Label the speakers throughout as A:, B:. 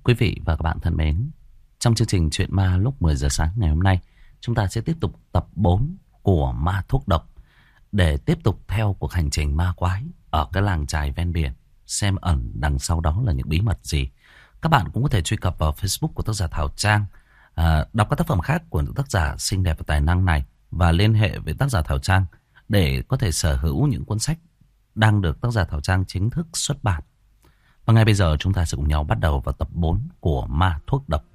A: Quý vị và các bạn thân mến, trong chương trình Chuyện Ma lúc 10 giờ sáng ngày hôm nay, chúng ta sẽ tiếp tục tập 4 của Ma Thuốc Độc để tiếp tục theo cuộc hành trình ma quái ở cái làng chài ven biển, xem ẩn đằng sau đó là những bí mật gì. Các bạn cũng có thể truy cập vào Facebook của tác giả Thảo Trang, đọc các tác phẩm khác của những tác giả xinh đẹp và tài năng này và liên hệ với tác giả Thảo Trang để có thể sở hữu những cuốn sách đang được tác giả Thảo Trang chính thức xuất bản. Và ngay bây giờ chúng ta sẽ cùng nhau bắt đầu vào tập 4 của Ma Thuốc Độc.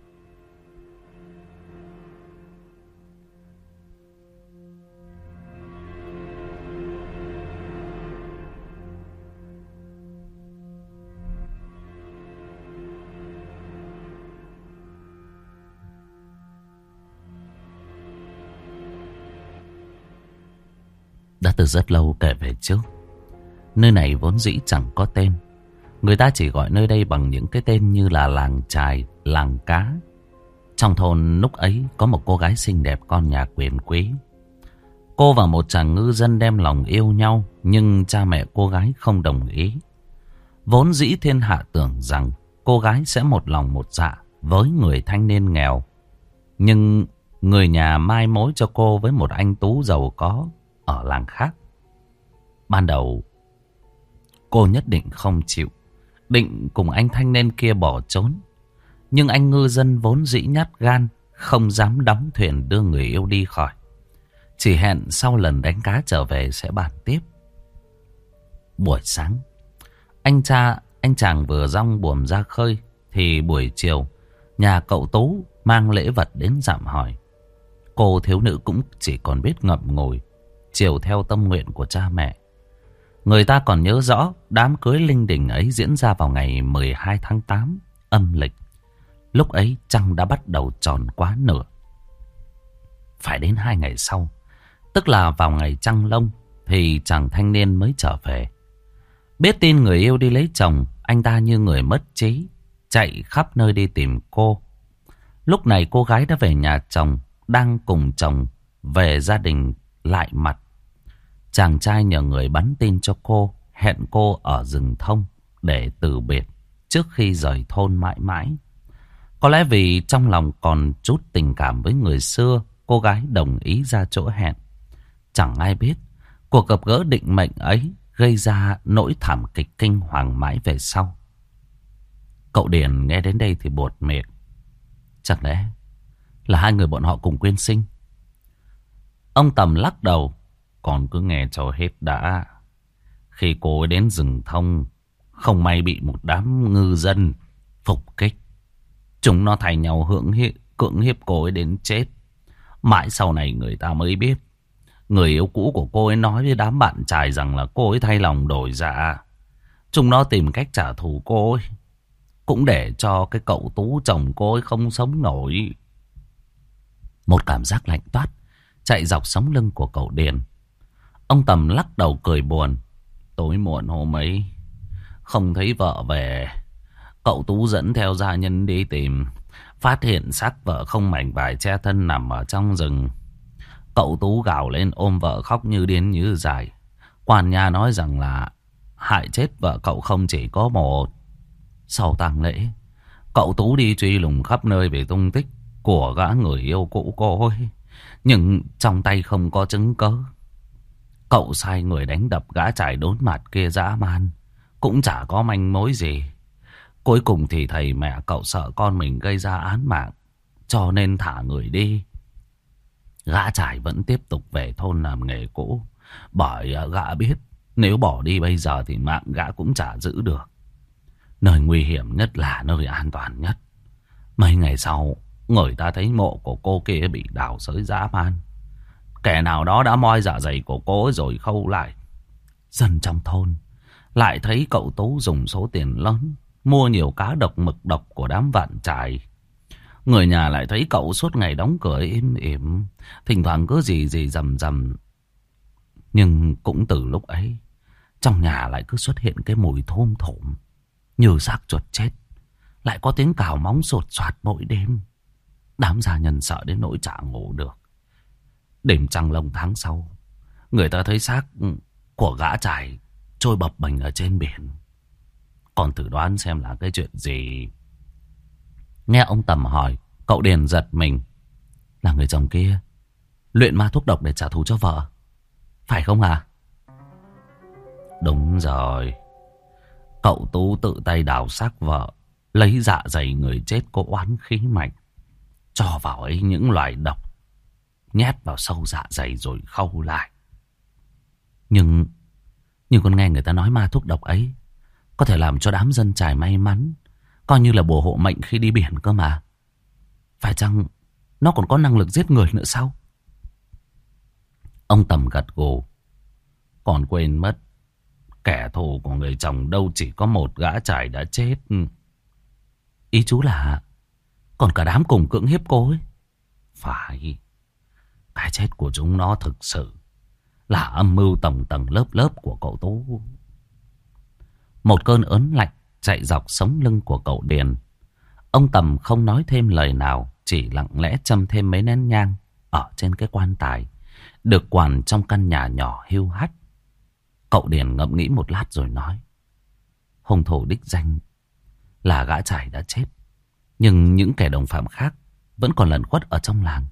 A: Đã từ rất lâu kể về trước, nơi này vốn dĩ chẳng có tên. Người ta chỉ gọi nơi đây bằng những cái tên như là làng chài, làng cá. Trong thôn lúc ấy có một cô gái xinh đẹp con nhà quyền quý. Cô và một chàng ngư dân đem lòng yêu nhau, nhưng cha mẹ cô gái không đồng ý. Vốn dĩ thiên hạ tưởng rằng cô gái sẽ một lòng một dạ với người thanh niên nghèo. Nhưng người nhà mai mối cho cô với một anh tú giàu có ở làng khác. Ban đầu cô nhất định không chịu, định cùng anh thanh niên kia bỏ trốn. Nhưng anh ngư dân vốn dĩ nhát gan, không dám đóng thuyền đưa người yêu đi khỏi. Chỉ hẹn sau lần đánh cá trở về sẽ bàn tiếp. Buổi sáng, anh chàng vừa dong buồm ra khơi thì buổi chiều nhà cậu Tú mang lễ vật đến dạm hỏi. Cô thiếu nữ cũng chỉ còn biết ngậm ngùi, chiều theo tâm nguyện của cha mẹ. Người ta còn nhớ rõ đám cưới linh đình ấy diễn ra vào ngày 12 tháng 8 âm lịch. Lúc ấy trăng đã bắt đầu tròn quá nửa. Phải đến 2 ngày sau, tức là vào ngày trăng lông, thì chàng thanh niên mới trở về. Biết tin người yêu đi lấy chồng, anh ta như người mất trí, chạy khắp nơi đi tìm cô. Lúc này cô gái đã về nhà chồng, đang cùng chồng về gia đình lại mặt. Chàng trai nhờ người bắn tin cho cô, hẹn cô ở rừng thông để từ biệt trước khi rời thôn mãi mãi. Có lẽ vì trong lòng còn chút tình cảm với người xưa, cô gái đồng ý ra chỗ hẹn. Chẳng ai biết cuộc gặp gỡ định mệnh ấy gây ra nỗi thảm kịch kinh hoàng mãi về sau. Cậu Điền nghe đến đây thì buột miệng. Chẳng lẽ là hai người bọn họ cùng quyên sinh? Ông Tầm lắc đầu. Còn cứ nghe cho hết đã. Khi cô ấy đến rừng thông, không may bị một đám ngư dân phục kích. Chúng nó thay nhau cưỡng hiếp cô ấy đến chết. Mãi sau này người ta mới biết, người yêu cũ của cô ấy nói với đám bạn trai rằng là cô ấy thay lòng đổi dạ. Chúng nó tìm cách trả thù cô ấy, cũng để cho cái cậu Tú chồng cô ấy không sống nổi. Một cảm giác lạnh toát chạy dọc sống lưng của cậu Điền. Ông Tầm lắc đầu cười buồn. Tối muộn hôm ấy, không thấy vợ về, cậu Tú dẫn theo gia nhân đi tìm. Phát hiện xác vợ không mảnh vải che thân nằm ở trong rừng. Cậu Tú gào lên ôm vợ khóc như điên như dại. Quan nhà nói rằng là hại chết vợ cậu không chỉ có một. Sau tang lễ, cậu Tú đi truy lùng khắp nơi về tung tích của gã người yêu cũ cô ấy, nhưng trong tay không có chứng cớ. Cậu sai người đánh đập gã trải đốn mặt kia dã man, cũng chả có manh mối gì. Cuối cùng thì thầy mẹ cậu sợ con mình gây ra án mạng, cho nên thả người đi. Gã trải vẫn tiếp tục về thôn làm nghề cũ, bởi gã biết nếu bỏ đi bây giờ thì mạng gã cũng chả giữ được. Nơi nguy hiểm nhất là nơi an toàn nhất. Mấy ngày sau, người ta thấy mộ của cô kia bị đào xới dã man. Kẻ nào đó đã moi dạ dày của cô ấy rồi khâu lại. Dân trong thôn lại thấy cậu Tú dùng số tiền lớn mua nhiều cá độc mực độc của đám vạn trài. Người nhà lại thấy cậu suốt ngày đóng cửa im ỉm, thỉnh thoảng cứ gì rầm rầm. Nhưng cũng từ lúc ấy, trong nhà lại cứ xuất hiện cái mùi thum thủm như xác chuột chết. Lại có tiếng cào móng sột soạt mỗi đêm. Đám gia nhân sợ đến nỗi chả ngủ được. Đêm trăng lông tháng sau, người ta thấy xác của gã trải trôi bập bềnh ở trên biển. Còn thử đoán xem là cái chuyện gì. Nghe ông Tầm hỏi, cậu Điền giật mình. Là người chồng kia luyện ma thuốc độc để trả thù cho vợ, phải không à? Đúng rồi. Cậu Tú tự tay đào xác vợ, lấy dạ dày người chết có oán khí mạnh, cho vào ấy những loại độc, nhét vào sâu dạ dày rồi khâu lại. Nhưng con nghe người ta nói ma thuốc độc ấy có thể làm cho đám dân chài may mắn, coi như là bùa hộ mệnh khi đi biển cơ mà. Phải chăng nó còn có năng lực giết người nữa sao? Ông Tầm gật gù. Còn quên mất, kẻ thù của người chồng đâu chỉ có một gã chài đã chết. Ý chú là còn cả đám cùng cưỡng hiếp cô ấy? Phải. Cái chết của chúng nó thực sự là âm mưu tầng tầng lớp lớp của cậu Tú. Một cơn ớn lạnh chạy dọc sống lưng của cậu Điền. Ông Tầm không nói thêm lời nào, chỉ lặng lẽ châm thêm mấy nén nhang ở trên cái quan tài được quàn trong căn nhà nhỏ hiu hắt. Cậu Điền ngẫm nghĩ một lát rồi nói: hung thủ đích danh là gã chài đã chết, nhưng những kẻ đồng phạm khác vẫn còn lẩn khuất ở trong làng.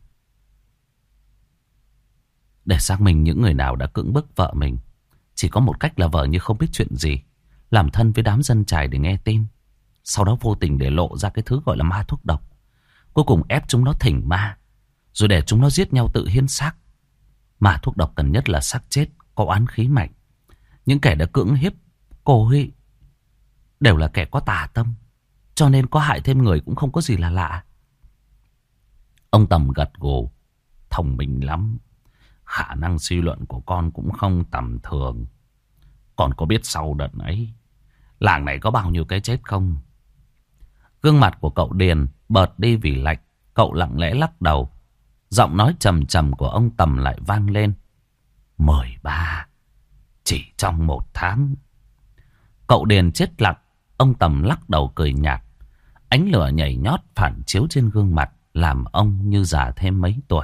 A: Để xác minh những người nào đã cưỡng bức vợ mình, chỉ có một cách là vợ như không biết chuyện gì, làm thân với đám dân chài để nghe tin, sau đó vô tình để lộ ra cái thứ gọi là ma thuốc độc, cuối cùng ép chúng nó thỉnh ma, rồi để chúng nó giết nhau tự hiến xác. Ma thuốc độc cần nhất là xác chết có oán khí mạnh. Những kẻ đã cưỡng hiếp cô ấy đều là kẻ có tà tâm, cho nên có hại thêm người cũng không có gì là lạ. Ông Tầm gật gù. Thông minh lắm. Khả năng suy luận của con cũng không tầm thường. Con có biết sau đợt ấy làng này có bao nhiêu cái chết không? Gương mặt của cậu Điền bợt đi vì lạnh. Cậu lặng lẽ lắc đầu. Giọng nói trầm trầm của ông Tầm lại vang lên: 13. Chỉ trong 1 tháng. Cậu Điền chết lặng. Ông Tầm lắc đầu cười nhạt. Ánh lửa nhảy nhót phản chiếu trên gương mặt, làm ông như già thêm mấy tuổi.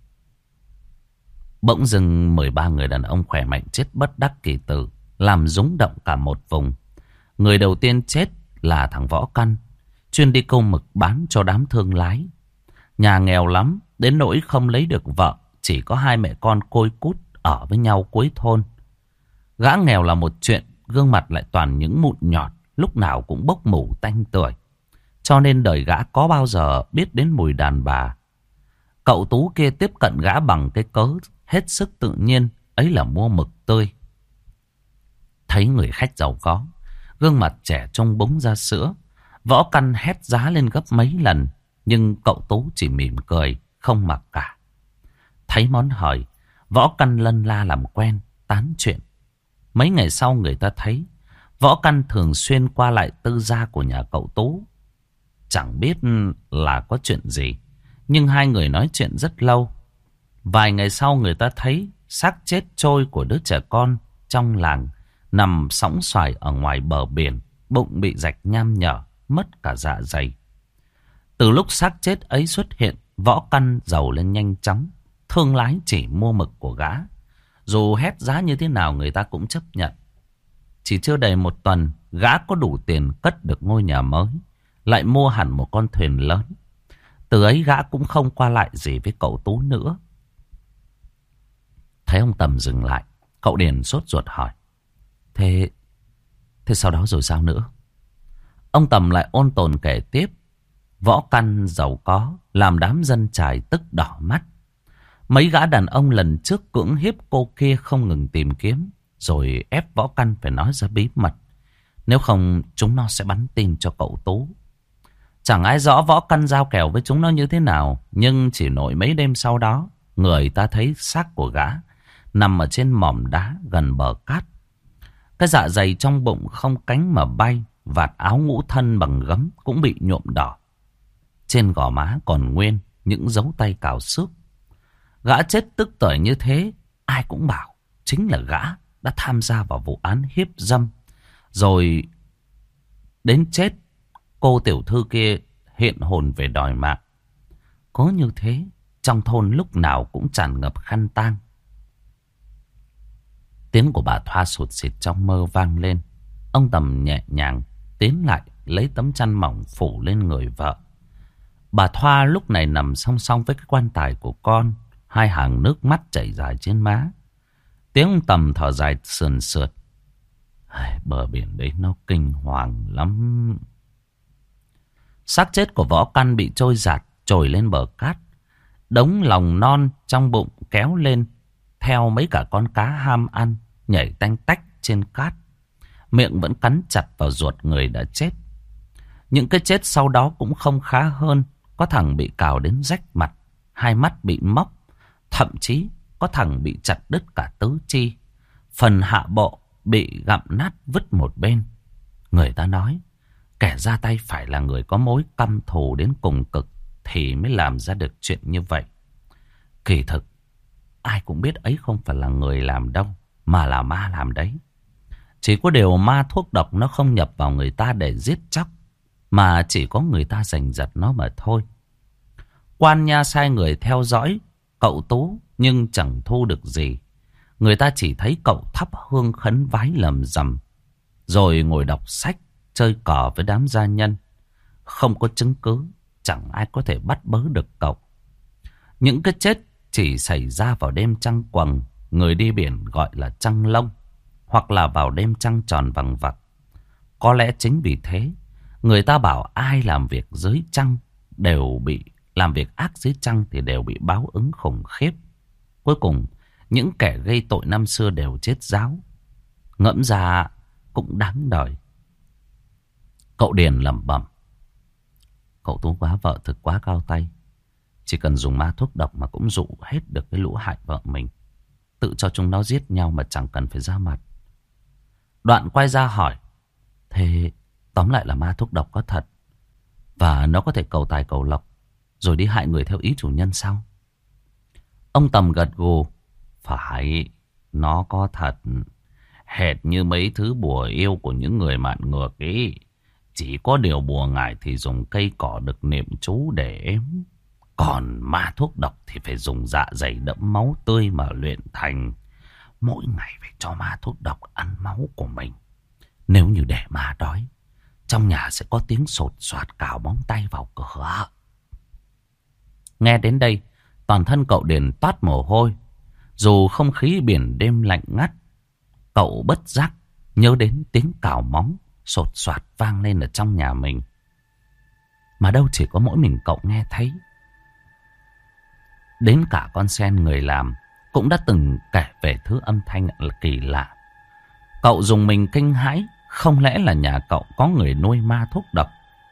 A: Bỗng dưng 13 người đàn ông khỏe mạnh chết bất đắc kỳ tử, làm rúng động cả một vùng. Người đầu tiên chết là thằng Võ Căn, chuyên đi câu mực bán cho đám thương lái. Nhà nghèo lắm, đến nỗi không lấy được vợ, chỉ có 2 mẹ con côi cút ở với nhau cuối thôn. Gã nghèo là một chuyện, gương mặt lại toàn những mụn nhọt, lúc nào cũng bốc mủ tanh tưởi, cho nên đời gã có bao giờ biết đến mùi đàn bà. Cậu Tú kia tiếp cận gã bằng cái cớ hết sức tự nhiên, ấy là mua mực tươi. Thấy người khách giàu có, gương mặt trẻ trông búng ra sữa, Võ Căn hét giá lên gấp mấy lần, nhưng cậu Tú chỉ mỉm cười, không mặc cả. Thấy món hời, Võ Căn lân la làm quen, tán chuyện. Mấy ngày sau người ta thấy Võ Căn thường xuyên qua lại tư gia của nhà cậu Tú. Chẳng biết là có chuyện gì, nhưng hai người nói chuyện rất lâu. Vài ngày sau người ta thấy xác chết trôi của đứa trẻ con trong làng nằm sõng xoài ở ngoài bờ biển, bụng bị rạch nham nhở, mất cả dạ dày. Từ lúc xác chết ấy xuất hiện, Võ Căn giàu lên nhanh chóng. Thương lái chỉ mua mực của gã, dù hét giá như thế nào người ta cũng chấp nhận. Chỉ chưa đầy 1 tuần, gã có đủ tiền cất được ngôi nhà mới, lại mua hẳn một con thuyền lớn. Từ ấy gã cũng không qua lại gì với cậu Tú nữa. Thấy ông Tầm dừng lại, cậu Điền sốt ruột hỏi: Thế sau đó rồi sao nữa? Ông Tầm lại ôn tồn kể tiếp. Võ Căn giàu có, làm đám dân chài tức đỏ mắt. Mấy gã đàn ông lần trước cưỡng hiếp cô kia không ngừng tìm kiếm, rồi ép Võ Căn phải nói ra bí mật, nếu không chúng nó sẽ bắn tin cho cậu Tú. Chẳng ai rõ Võ Căn giao kèo với chúng nó như thế nào, nhưng chỉ nổi mấy đêm sau đó, người ta thấy xác của gã nằm ở trên mỏm đá gần bờ cát. Cái dạ dày trong bụng không cánh mà bay, vạt áo ngũ thân bằng gấm cũng bị nhuộm đỏ. Trên gò má còn nguyên những dấu tay cào xước. Gã chết tức tưởi như thế, ai cũng bảo chính là gã đã tham gia vào vụ án hiếp dâm. Rồi đến chết, cô tiểu thư kia hiện hồn về đòi mạng. Có như thế, trong thôn lúc nào cũng tràn ngập khăn tang. Tiếng của bà Thoa sụt sịt trong mơ vang lên. Ông Tầm nhẹ nhàng tiến lại lấy tấm chăn mỏng phủ lên người vợ. Bà Thoa lúc này nằm song song với cái quan tài của con. Hai hàng nước mắt chảy dài trên má. Tiếng ông Tầm thở dài sườn sượt. Bờ biển đấy nó kinh hoàng lắm. Xác chết của Võ Căn bị trôi giạt trồi lên bờ cát. Đống lòng non trong bụng kéo lên theo mấy cả con cá ham ăn nhảy tanh tách trên cát. Miệng vẫn cắn chặt vào ruột người đã chết. Những cái chết sau đó cũng không khá hơn. Có thằng bị cào đến rách mặt, hai mắt bị móc, thậm chí có thằng bị chặt đứt cả tứ chi. Phần hạ bộ bị gặm nát vứt một bên. Người ta nói kẻ ra tay phải là người có mối căm thù đến cùng cực thì mới làm ra được chuyện như vậy. Kỳ thực ai cũng biết ấy không phải là người làm đâu, mà là ma làm đấy. Chỉ có điều ma thuốc độc nó không nhập vào người ta để giết chóc, mà chỉ có người ta giành giật nó mà thôi. Quan nha sai người theo dõi cậu Tú nhưng chẳng thu được gì. Người ta chỉ thấy cậu thắp hương khấn vái lầm rầm, rồi ngồi đọc sách, chơi cờ với đám gia nhân. Không có chứng cứ, chẳng ai có thể bắt bớ được cậu. Những cái chết chỉ xảy ra vào đêm trăng quầng, người đi biển gọi là trăng lông, hoặc là vào đêm trăng tròn vằng vặc. Có lẽ chính vì thế, người ta bảo ai làm việc dưới trăng đều bị, làm việc ác dưới trăng thì đều bị báo ứng khủng khiếp. Cuối cùng, những kẻ gây tội năm xưa đều chết ráo. Ngẫm ra cũng đáng đời. Cậu Điền lẩm bẩm. Cậu Tú quá vợ thực quá cao tay. Chỉ cần dùng ma thuốc độc mà cũng dụ hết được cái lũ hại vợ mình. Tự cho chúng nó giết nhau mà chẳng cần phải ra mặt. Đoạn quay ra hỏi. Thế tóm lại là ma thuốc độc có thật, và nó có thể cầu tài cầu lộc rồi đi hại người theo ý chủ nhân sao? Ông Tầm gật gù. Phải, nó có thật. Hệt như mấy thứ bùa yêu của những người mạn ngược ấy. Chỉ có điều bùa ngải thì dùng cây cỏ được niệm chú để ếm. Còn ma thuốc độc thì phải dùng dạ dày đẫm máu tươi mà luyện thành. Mỗi ngày phải cho ma thuốc độc ăn máu của mình. Nếu như để ma đói, trong nhà sẽ có tiếng sột soạt cào móng tay vào cửa. Nghe đến đây, toàn thân cậu Điền toát mồ hôi. Dù không khí biển đêm lạnh ngắt, cậu bất giác nhớ đến tiếng cào móng sột soạt vang lên ở trong nhà mình. Mà đâu chỉ có mỗi mình cậu nghe thấy. Đến cả con sen người làm cũng đã từng kể về thứ âm thanh kỳ lạ. Cậu dùng mình kinh hãi. Không lẽ là nhà cậu có người nuôi ma thuốc độc?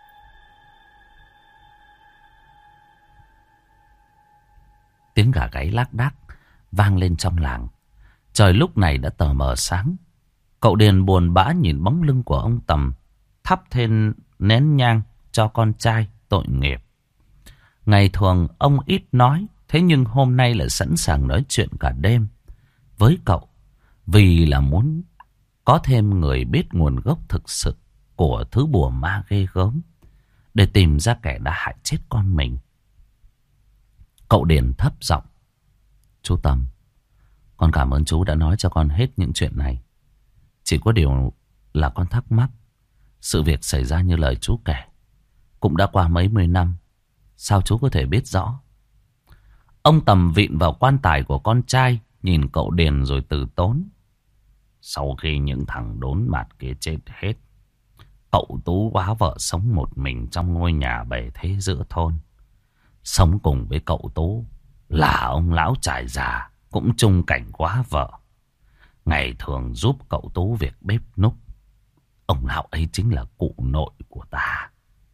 A: Tiếng gà gáy lác đác vang lên trong làng. Trời lúc này đã tờ mờ sáng. Cậu Điền buồn bã nhìn bóng lưng của ông Tầm, thắp thêm nén nhang cho con trai tội nghiệp. Ngày thường ông ít nói, thế nhưng hôm nay lại sẵn sàng nói chuyện cả đêm với cậu, vì là muốn có thêm người biết nguồn gốc thực sự của thứ bùa ma ghê gớm, để tìm ra kẻ đã hại chết con mình. Cậu Điền thấp giọng. Chú Tầm, con cảm ơn chú đã nói cho con hết những chuyện này. Chỉ có điều là con thắc mắc, sự việc xảy ra như lời chú kể cũng đã qua mấy mươi năm, sao chú có thể biết rõ? Ông Tầm vịn vào quan tài của con trai, nhìn cậu Điền rồi từ tốn. Sau khi những thằng đốn mặt kia chết hết, cậu Tú quá vợ sống một mình trong ngôi nhà bề thế giữa thôn. Sống cùng với cậu Tú là ông lão trải già, cũng chung cảnh quá vợ. Ngày thường giúp cậu Tú việc bếp núc. Ông lão ấy chính là cụ nội của ta.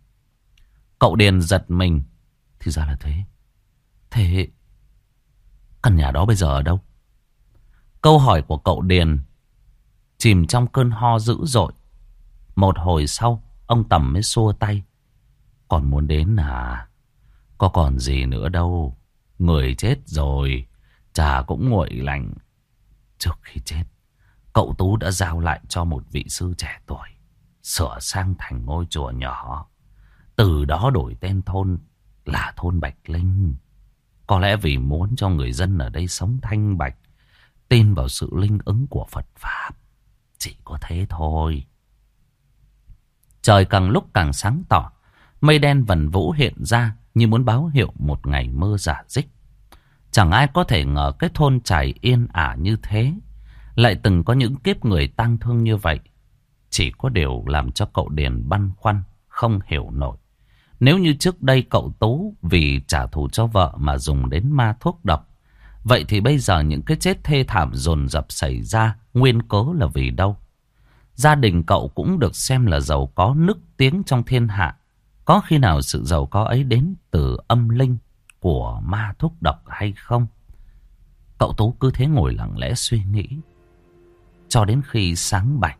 A: Cậu Điền giật mình. Thì ra là thế. Thế căn nhà đó bây giờ ở đâu? Câu hỏi của cậu Điền chìm trong cơn ho dữ dội. Một hồi sau, ông Tầm mới xua tay. Còn muốn đến à? Có còn gì nữa đâu. Người chết rồi, trà cũng nguội lạnh. Trước khi chết, cậu Tú đã giao lại cho một vị sư trẻ tuổi, sửa sang thành ngôi chùa nhỏ. Từ đó đổi tên thôn là thôn Bạch Linh. Có lẽ vì muốn cho người dân ở đây sống thanh bạch, tin vào sự linh ứng của Phật Pháp. Chỉ có thế thôi. Trời càng lúc càng sáng tỏ. Mây đen vần vũ hiện ra, như muốn báo hiệu một ngày mưa rả rích. Chẳng ai có thể ngờ cái thôn trải yên ả như thế lại từng có những kiếp người tang thương như vậy. Chỉ có điều làm cho cậu Điền băn khoăn, không hiểu nổi. Nếu như trước đây cậu Tú vì trả thù cho vợ mà dùng đến ma thuốc độc, vậy thì bây giờ những cái chết thê thảm dồn dập xảy ra nguyên cớ là vì đâu? Gia đình cậu cũng được xem là giàu có nức tiếng trong thiên hạ. Có khi nào sự giàu có ấy đến từ âm linh của ma thuốc độc hay không? Cậu Tú cứ thế ngồi lặng lẽ suy nghĩ cho đến khi sáng bạch.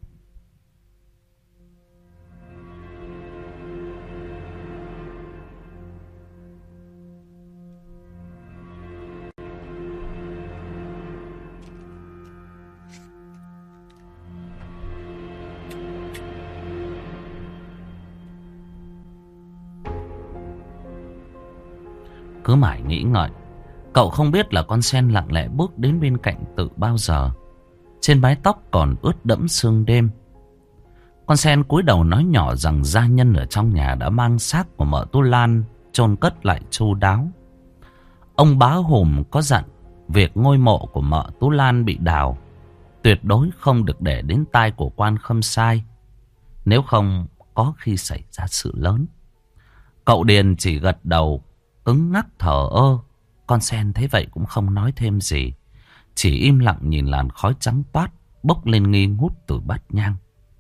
A: Cứ mãi nghĩ ngợi, cậu không biết là con sen lặng lẽ bước đến bên cạnh từ bao giờ. Trên mái tóc còn ướt đẫm sương đêm. Con sen cúi đầu nói nhỏ rằng gia nhân ở trong nhà đã mang xác của mợ Tu Lan chôn cất lại chu đáo. Ông Bá Hùm có dặn việc ngôi mộ của mợ Tu Lan bị đào tuyệt đối không được để đến tai của quan Khâm Sai, nếu không có khi xảy ra sự lớn. Cậu Điền chỉ gật đầu cứng ngắc thờ ơ. Con sen thấy vậy cũng không nói thêm gì, chỉ im lặng nhìn làn khói trắng toát bốc lên nghi ngút từ bát nhang.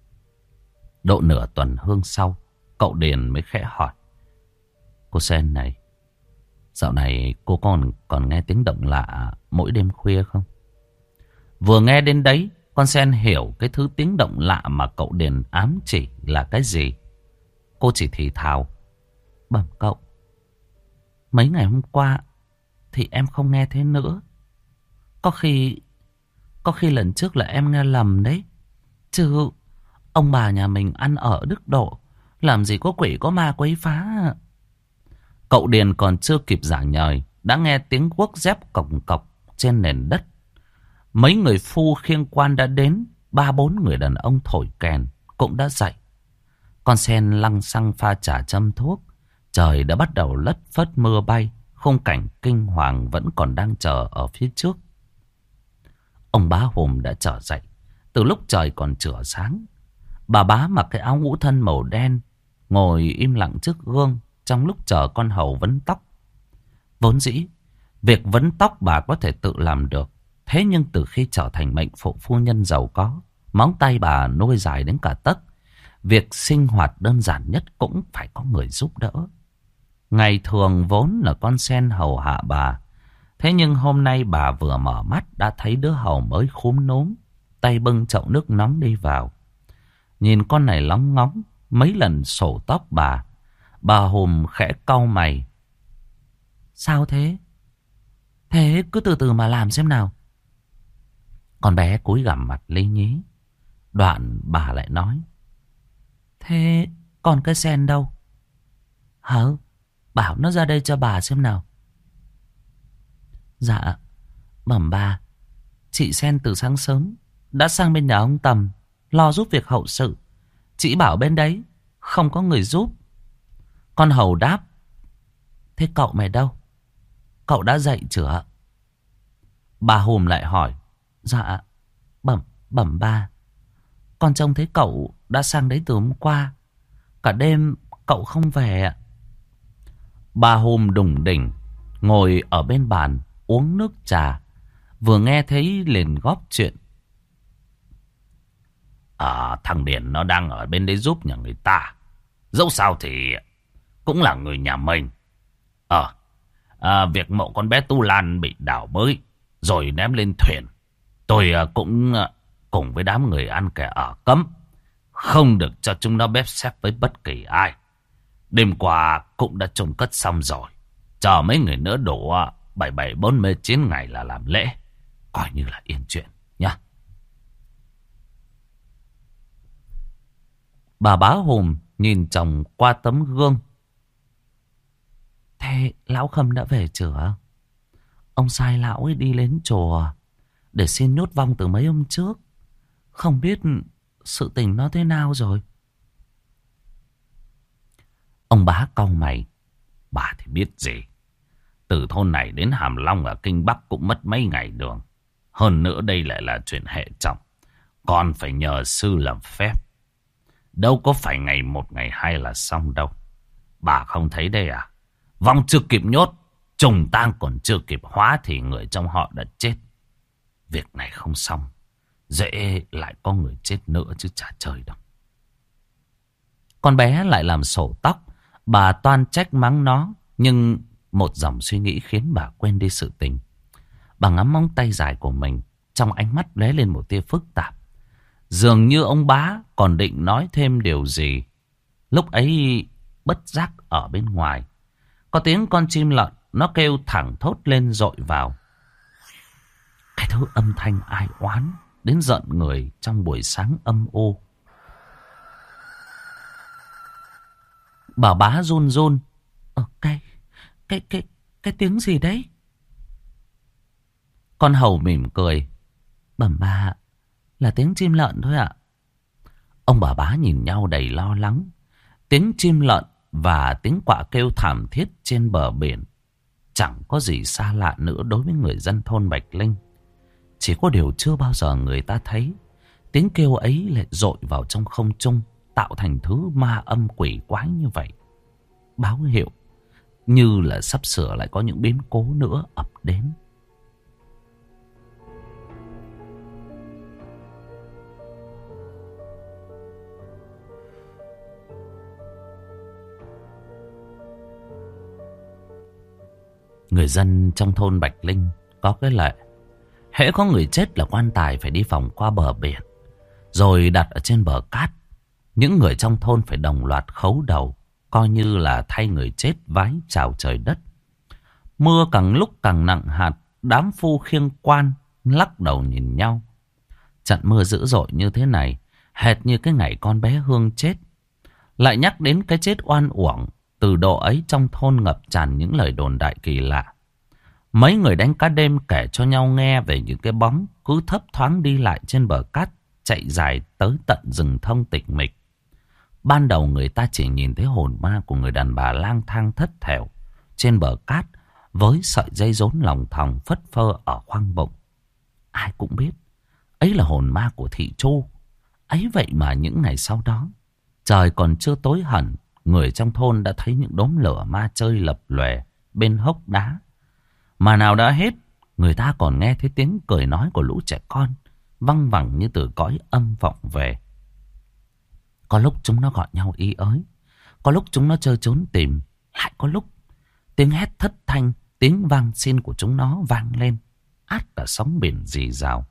A: Độ nửa tuần hương sau, cậu Điền mới khẽ hỏi: Cô Sen này, dạo này cô còn nghe tiếng động lạ mỗi đêm khuya không? Vừa nghe đến đấy, con sen hiểu cái thứ tiếng động lạ mà cậu Điền ám chỉ là cái gì. Cô chỉ thì thào: Bẩm cậu, mấy ngày hôm qua thì em không nghe thế nữa. Có khi lần trước là em nghe lầm đấy. Chứ ông bà nhà mình ăn ở đức độ, làm gì có quỷ có ma quấy phá. Cậu Điền còn chưa kịp giả nhời, đã nghe tiếng guốc dép cồng cọc trên nền đất. Mấy người phu khiêng quan đã đến, 3-4 người đàn ông thổi kèn cũng đã dậy. Con sen lăng xăng pha trà châm thuốc. Trời đã bắt đầu lất phất mưa bay, khung cảnh kinh hoàng vẫn còn đang chờ ở phía trước. Ông Bá Hùm đã trở dậy từ lúc trời còn chửa sáng. Bà Bá mặc cái áo ngũ thân màu đen, ngồi im lặng trước gương trong lúc chờ con hầu vấn tóc. Vốn dĩ việc vấn tóc bà có thể tự làm được, thế nhưng từ khi trở thành mệnh phụ phu nhân giàu có, móng tay bà nuôi dài đến cả tấc, việc sinh hoạt đơn giản nhất cũng phải có người giúp đỡ. Ngày thường vốn là con sen hầu hạ bà, thế nhưng hôm nay bà vừa mở mắt đã thấy đứa hầu mới khúm núm, tay bưng chậu nước nóng đi vào. Nhìn con này lóng ngóng mấy lần sổ tóc bà Hùm khẽ cau mày. Sao thế? Thế cứ từ từ mà làm xem nào. Con bé cúi gằm mặt lê nhí. Đoạn bà lại nói: Thế còn cái sen đâu? Hả? Bảo nó ra đây cho bà xem nào. Dạ, bẩm bà, chị Sen từ sáng sớm đã sang bên nhà ông Tầm lo giúp việc hậu sự. Chị bảo bên đấy không có người giúp. Con hầu đáp: Thế cậu mày đâu? Cậu đã dậy chưa? Bà Hùm lại hỏi: Dạ, bẩm bà, con trông thấy cậu đã sang đấy từ hôm qua. Cả đêm cậu không về ạ. Bà Hùm đủng đỉnh ngồi ở bên bàn uống nước trà, vừa nghe thấy liền góp chuyện: Thằng Điền nó đang ở bên đấy giúp nhà người ta, dẫu sao thì cũng là người nhà mình. Việc mộ con bé Tu Lan bị đào bới rồi ném lên thuyền, tôi cũng cùng với đám người ăn kẻ ở cấm, không được cho chúng nó bếp xếp với bất kỳ ai. Đêm qua cũng đã chôn cất xong rồi, chờ mấy người nữa đủ 77-49 ngày là làm lễ, coi như là yên chuyện nhá. Bà Bá Hùm nhìn chồng qua tấm gương. Thế lão Khâm đã về chưa? Ông sai lão ấy đi đến chùa để xin nhốt vong từ mấy hôm trước. Không biết sự tình nó thế nào rồi. Ông Bá cau mày. Bà thì biết gì. Từ thôn này đến Hàm Long ở Kinh Bắc cũng mất mấy ngày đường. Hơn nữa đây lại là chuyện hệ trọng. Còn phải nhờ sư làm phép. Đâu có phải ngày một ngày hai là xong đâu. Bà không thấy đây à? Vong chưa kịp nhốt, trùng tang còn chưa kịp hóa thì người trong họ đã chết. Việc này không xong, dễ lại có người chết nữa chứ chả chơi đâu. Con bé lại làm sổ tóc. Bà toan trách mắng nó. Nhưng một dòng suy nghĩ khiến bà quên đi sự tình. Bà ngắm móng tay dài của mình. Trong ánh mắt lóe lên một tia phức tạp. Dường như ông bá còn định nói thêm điều gì. Lúc ấy bất giác ở bên ngoài có tiếng con chim lợn. Nó kêu thẳng thốt lên dội vào. Cái thứ âm thanh ai oán đến giận người trong buổi sáng âm u. Bà bá run run. Cái tiếng gì đấy? Con hầu mỉm cười. Bẩm bà, là tiếng chim lợn thôi ạ. Ông bà bá nhìn nhau đầy lo lắng. Tiếng chim lợn và tiếng quạ kêu thảm thiết trên bờ biển chẳng có gì xa lạ nữa đối với người dân thôn Bạch Linh. Chỉ có điều chưa bao giờ người ta thấy tiếng kêu ấy lại dội vào trong không trung, tạo thành thứ ma âm quỷ quái như vậy. Báo hiệu như là sắp sửa lại có những biến cố nữa ập đến. Người dân trong thôn Bạch Linh có cái lệ, hễ có người chết là quan tài phải đi vòng qua bờ biển, rồi đặt ở trên bờ cát. Những người trong thôn phải đồng loạt khấu đầu, coi như là thay người chết vái chào trời đất. Mưa càng lúc càng nặng hạt, đám phu khiêng quan lắc đầu nhìn nhau. Trận mưa dữ dội như thế này, hệt như cái ngày con bé Hương chết. Lại nhắc đến cái chết oan uổng. Từ độ ấy trong thôn ngập tràn những lời đồn đại kỳ lạ. Mấy người đánh cá đêm kể cho nhau nghe về những cái bóng cứ thấp thoáng đi lại trên bờ cát, chạy dài tới tận rừng thông tịch mịch. Ban đầu người ta chỉ nhìn thấy hồn ma của người đàn bà lang thang thất thểu trên bờ cát với sợi dây rốn lòng thòng phất phơ ở khoang bụng. Ai cũng biết ấy là hồn ma của thị Chu. Ấy vậy mà những ngày sau đó, trời còn chưa tối hẳn, người trong thôn đã thấy những đốm lửa ma chơi lập lòe bên hốc đá. Mà nào đã hết, người ta còn nghe thấy tiếng cười nói của lũ trẻ con văng vẳng như từ cõi âm vọng về. Có lúc chúng nó gọi nhau ý ới, có lúc chúng nó chơi trốn tìm, lại có lúc tiếng hét thất thanh, tiếng vang xin của chúng nó vang lên át cả sóng biển rì rào.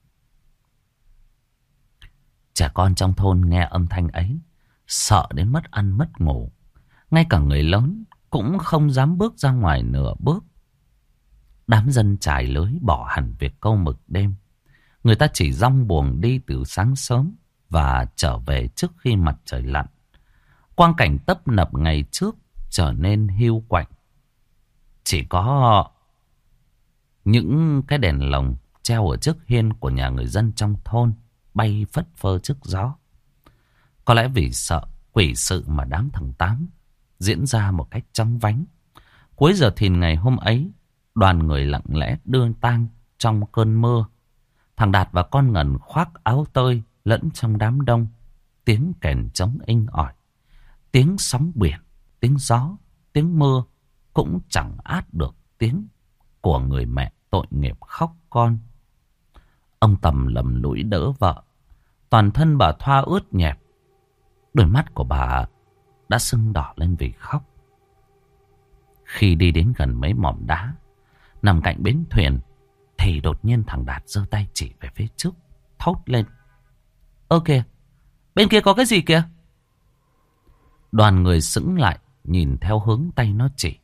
A: Trẻ con trong thôn nghe âm thanh ấy sợ đến mất ăn mất ngủ. Ngay cả người lớn cũng không dám bước ra ngoài nửa bước. Đám dân chài lưới bỏ hẳn việc câu mực đêm. Người ta chỉ dong buồng đi từ sáng sớm và trở về trước khi mặt trời lặn. Quang cảnh tấp nập ngày trước trở nên hiu quạnh. Chỉ có những cái đèn lồng treo ở trước hiên của nhà người dân trong thôn bay phất phơ trước gió. Có lẽ vì sợ quỷ sự mà đám thằng Tám diễn ra một cách chóng vánh. Cuối giờ thìn ngày hôm ấy, đoàn người lặng lẽ đưa tang trong cơn mưa. Thằng Đạt và con Ngân khoác áo tơi lẫn trong đám đông. Tiếng kèn trống inh ỏi, tiếng sóng biển, tiếng gió, tiếng mưa cũng chẳng át được tiếng của người mẹ tội nghiệp khóc con. Ông Tầm lầm lũi đỡ vợ. Toàn thân bà thoa ướt nhẹp. Đôi mắt của bà đã sưng đỏ lên vì khóc. Khi đi đến gần mấy mỏm đá nằm cạnh bến thuyền, thì đột nhiên thằng Đạt giơ tay chỉ về phía trước, thốt lên: "Ơ kìa, bên kia có cái gì kìa?" Đoàn người sững lại nhìn theo hướng tay nó chỉ.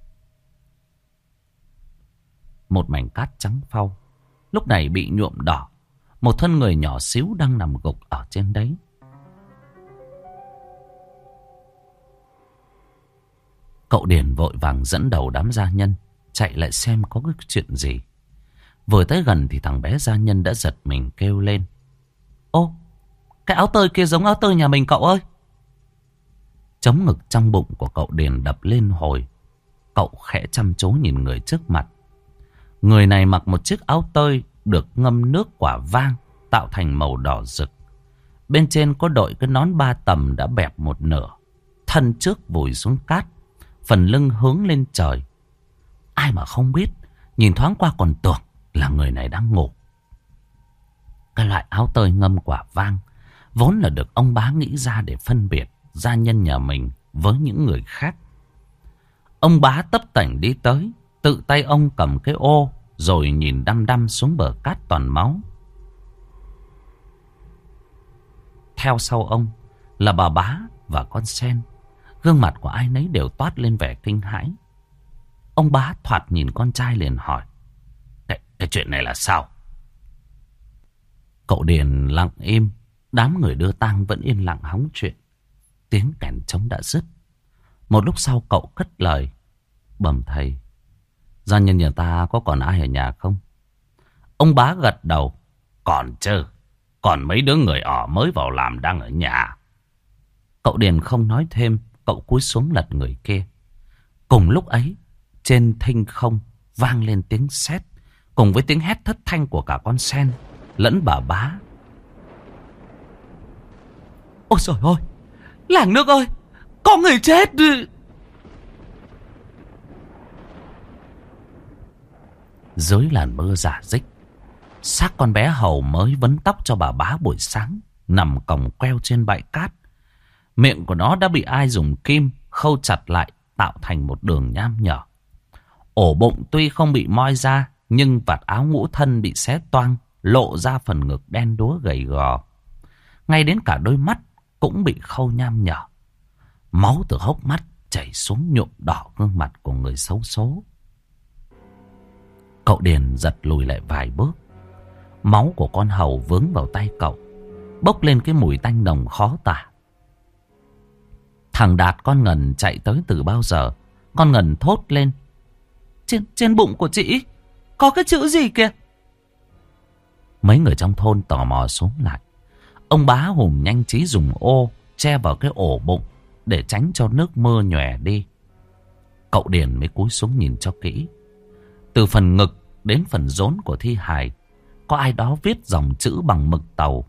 A: Một mảnh cát trắng phau lúc này bị nhuộm đỏ. Một thân người nhỏ xíu đang nằm gục ở trên đấy. Cậu Điền vội vàng dẫn đầu đám gia nhân chạy lại xem có cái chuyện gì. Vừa tới gần thì thằng bé gia nhân đã giật mình kêu lên: "Ô, cái áo tơi kia giống áo tơi nhà mình cậu ơi!" Trống ngực trong bụng của cậu Điền đập lên hồi. Cậu khẽ chăm chú nhìn người trước mặt. Người này mặc một chiếc áo tơi được ngâm nước quả vang tạo thành màu đỏ rực. Bên trên có đội cái nón ba tầm đã bẹp một nửa. Thân trước vùi xuống cát, phần lưng hướng lên trời. Ai mà không biết, nhìn thoáng qua còn tưởng là người này đang ngủ. Cái loại áo tơi ngâm quả vang vốn là được ông bá nghĩ ra để phân biệt gia nhân nhà mình với những người khác. Ông bá tấp tành đi tới, tự tay ông cầm cái ô rồi nhìn đăm đăm xuống bờ cát toàn máu. Theo sau ông là bà bá và con sen. Gương mặt của ai nấy đều toát lên vẻ kinh hãi. Ông bá thoạt nhìn con trai liền hỏi: Cái chuyện này là sao? Cậu Điền lặng im. Đám người đưa tang vẫn yên lặng hóng chuyện. Tiếng kèn trống đã dứt. Một lúc sau cậu cất lời: Bẩm thầy, gia nhân nhà ta có còn ai ở nhà không? Ông bá gật đầu: Còn chứ, còn mấy đứa người ở mới vào làm đang ở nhà. Cậu Điền không nói thêm. Cậu cúi xuống lật người kia. Cùng lúc ấy, trên thinh không vang lên tiếng sét, cùng với tiếng hét thất thanh của cả con sen lẫn bà bá. Ôi trời ơi, làng nước ơi, có người chết. Dưới làn mưa rả rích, xác con bé Hầu mới vấn tóc cho bà bá buổi sáng nằm còng queo trên bãi cát. Miệng của nó đã bị ai dùng kim khâu chặt lại, tạo thành một đường nham nhở. Ổ bụng tuy không bị moi ra, nhưng vạt áo ngũ thân bị xé toang, lộ ra phần ngực đen đúa gầy gò. Ngay đến cả đôi mắt cũng bị khâu nham nhở. Máu từ hốc mắt chảy xuống nhuộm đỏ gương mặt của người xấu số. Cậu Điền giật lùi lại vài bước. Máu của con hầu vướng vào tay cậu, bốc lên cái mùi tanh nồng khó tả. Thằng Đạt con Ngần chạy tới từ bao giờ. Con Ngần thốt lên: Trên bụng của chị có cái chữ gì kìa? Mấy người trong thôn tò mò xuống lại. Ông bá hùng nhanh trí dùng ô che vào cái ổ bụng để tránh cho nước mưa nhòe đi. Cậu Điền mới cúi xuống nhìn cho kỹ. Từ phần ngực đến phần rốn của thi hài, có ai đó viết dòng chữ bằng mực tàu: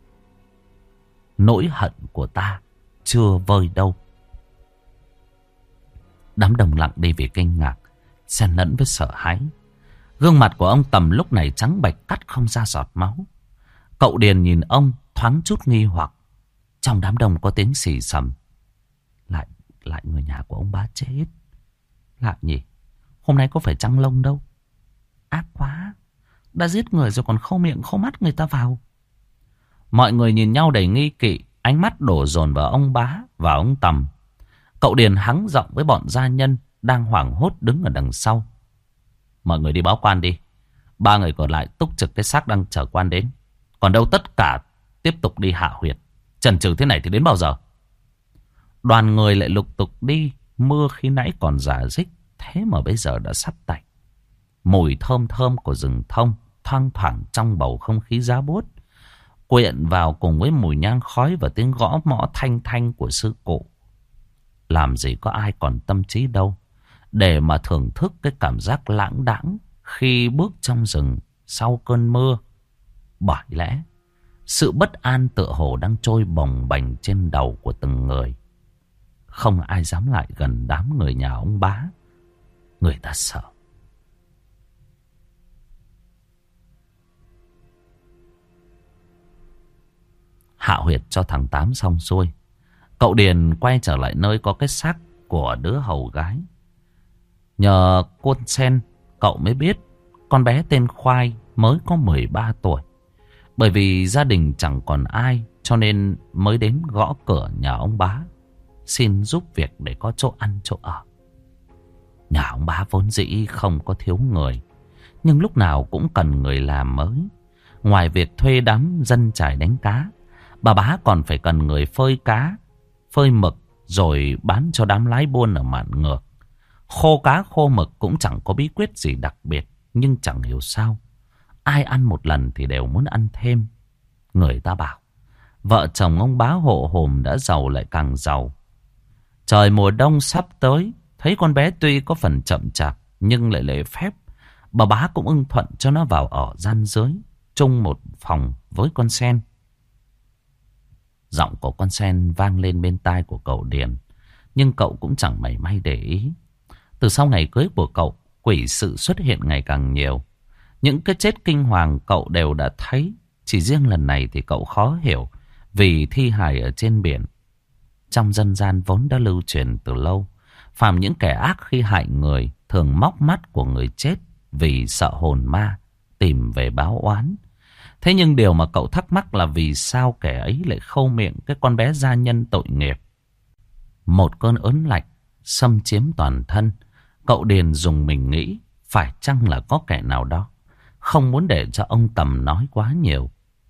A: Nỗi hận của ta chưa vơi đâu. Đám đông lặng đi vì kinh ngạc, xen lẫn với sợ hãi. Gương mặt của ông Tầm lúc này trắng bệch, cắt không ra giọt máu. Cậu Điền nhìn ông thoáng chút nghi hoặc. Trong đám đông có tiếng xì xầm: Lại người nhà của ông bá chết. Lạ nhỉ, hôm nay có phải trăng lông đâu. Ác quá, đã giết người rồi còn khâu miệng khâu mắt người ta vào. Mọi người nhìn nhau đầy nghi kỵ, ánh mắt đổ dồn vào ông bá và ông Tầm. Cậu Điền hắng giọng với bọn gia nhân đang hoảng hốt đứng ở đằng sau: Mọi người đi báo quan đi. 3 người còn lại túc trực cái xác đang chờ quan đến. Còn đâu tất cả tiếp tục đi hạ huyệt. Chần chừ thế này thì đến bao giờ? Đoàn người lại lục tục đi. Mưa khi nãy còn rả rích, thế mà bây giờ đã sắp tạnh. Mùi thơm thơm của rừng thông thoang thoảng trong bầu không khí giá buốt, quyện vào cùng với mùi nhang khói và tiếng gõ mõ thanh thanh của sư cụ. Làm gì có ai còn tâm trí đâu để mà thưởng thức cái cảm giác lãng đãng khi bước trong rừng sau cơn mưa. Bởi lẽ sự bất an tựa hồ đang trôi bồng bềnh trên đầu của từng người. Không ai dám lại gần đám người nhà ông bá. Người ta sợ. Hạ huyệt cho thằng Tám xong xuôi, cậu Điền quay trở lại nơi có cái xác của đứa hầu gái. Nhờ con sen, cậu mới biết con bé tên Khoai mới có 13 tuổi. Bởi vì gia đình chẳng còn ai, cho nên mới đến gõ cửa nhà ông bá, xin giúp việc để có chỗ ăn chỗ ở. Nhà ông bá vốn dĩ không có thiếu người, nhưng lúc nào cũng cần người làm mới. Ngoài việc thuê đám dân trải đánh cá, bà bá còn phải cần người phơi cá, phơi mực rồi bán cho đám lái buôn ở mạn ngược. Khô cá khô mực cũng chẳng có bí quyết gì đặc biệt, nhưng chẳng hiểu sao ai ăn một lần thì đều muốn ăn thêm. Người ta bảo vợ chồng ông bá hộ hồn đã giàu lại càng giàu. Trời mùa đông sắp tới, Thấy con bé tuy có phần chậm chạp nhưng lại lễ phép, bà bá cũng ưng thuận cho nó vào ở gian dưới, chung một phòng với con Sen. Giọng của con Sen vang lên bên tai của cậu Điền, nhưng cậu cũng chẳng mảy may để ý. Từ sau ngày cưới của cậu, quỷ sự xuất hiện ngày càng nhiều. Những cái chết kinh hoàng cậu đều đã thấy. Chỉ riêng lần này thì cậu khó hiểu, vì thi hài ở trên biển. Trong dân gian vốn đã lưu truyền từ lâu, phàm những kẻ ác khi hại người thường móc mắt của người chết vì sợ hồn ma tìm về báo oán. Thế nhưng điều mà cậu thắc mắc là vì sao kẻ ấy lại khâu miệng cái con bé gia nhân tội nghiệp. Một cơn ớn lạnh xâm chiếm toàn thân. Cậu Điền dùng mình nghĩ phải chăng là có kẻ nào đó không muốn để cho ông Tầm nói quá nhiều.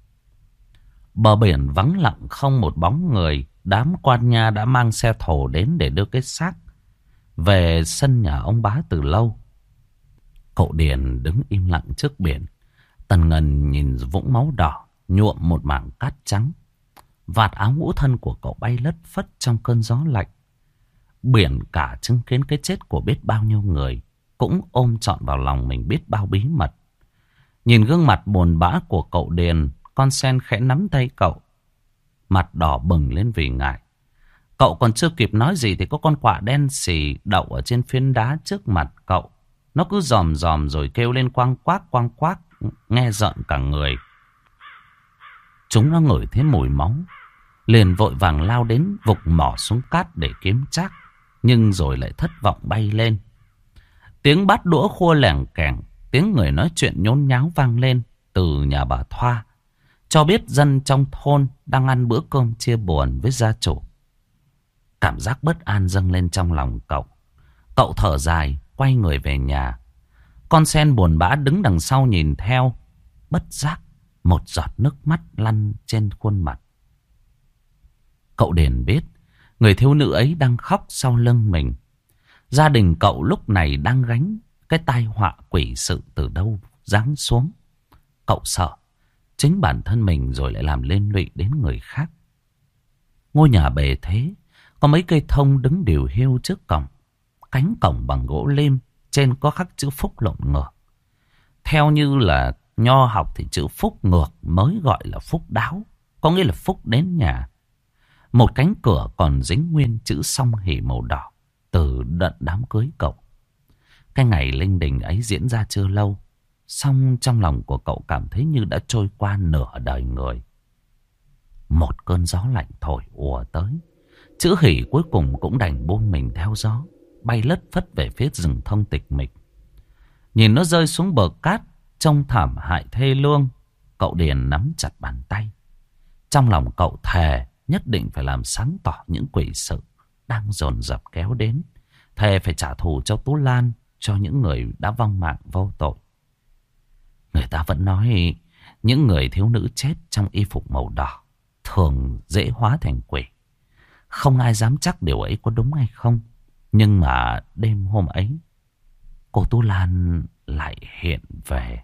A: Bờ biển vắng lặng không một bóng người. Đám quan nha đã mang xe thồ đến để đưa cái xác về sân nhà ông bá từ lâu. Cậu Điền đứng im lặng trước biển. Tần Ngần nhìn vũng máu đỏ nhuộm một mảng cát trắng. Vạt áo ngũ thân của cậu bay lất phất trong cơn gió lạnh. Biển cả chứng kiến cái chết của biết bao nhiêu người, cũng ôm trọn vào lòng mình biết bao bí mật. Nhìn gương mặt buồn bã của cậu Điền, con Sen khẽ nắm tay cậu, mặt đỏ bừng lên vì ngại. Cậu còn chưa kịp nói gì thì có con quạ đen xì đậu ở trên phiến đá trước mặt cậu. Nó cứ ròm ròm rồi kêu lên quang quác, nghe rợn cả người. Chúng nó ngửi thấy mùi máu, liền vội vàng lao đến vục mỏ xuống cát để kiếm trác, nhưng rồi lại thất vọng bay lên. Tiếng bát đũa khua lẻng kẻng, tiếng người nói chuyện nhốn nháo vang lên từ nhà bà Thoa, cho biết dân trong thôn đang ăn bữa cơm chia buồn với gia chủ. Cảm giác bất an dâng lên trong lòng cậu. Cậu thở dài, quay người về nhà. Con Sen buồn bã đứng đằng sau nhìn theo. Bất giác, một giọt nước mắt lăn trên khuôn mặt. Cậu Điền biết, người thiếu nữ ấy đang khóc sau lưng mình. Gia đình cậu lúc này đang gánh cái tai họa quỷ sự từ đâu giáng xuống. Cậu sợ chính bản thân mình rồi lại làm liên lụy đến người khác. Ngôi nhà bề thế, có mấy cây thông đứng điều hiu trước cổng. Cánh cổng bằng gỗ lim, trên có khắc chữ Phúc lộn ngược. Theo như là nho học thì chữ Phúc ngược mới gọi là Phúc đáo, có nghĩa là phúc đến nhà. Một cánh cửa còn dính nguyên chữ Song Hỷ màu đỏ từ đám cưới cậu. Cái ngày linh đình ấy diễn ra chưa lâu, song trong lòng của cậu cảm thấy như đã trôi qua nửa đời người. Một cơn gió lạnh thổi ùa tới. Chữ Hỷ cuối cùng cũng đành buông mình theo gió, bay lất phất về phía rừng thông tịch mịch. Nhìn nó rơi xuống bờ cát, trông thảm hại thê lương. Cậu Điền nắm chặt bàn tay. Trong lòng cậu thề nhất định phải làm sáng tỏ những quỷ sự đang dồn dập kéo đến. Thề phải trả thù cho Tú Lan, cho những người đã vong mạng vô tội. Người ta vẫn nói những người thiếu nữ chết trong y phục màu đỏ thường dễ hóa thành quỷ. Không ai dám chắc điều ấy có đúng hay không. Nhưng mà đêm hôm ấy, cô Tú Lan lại hiện về.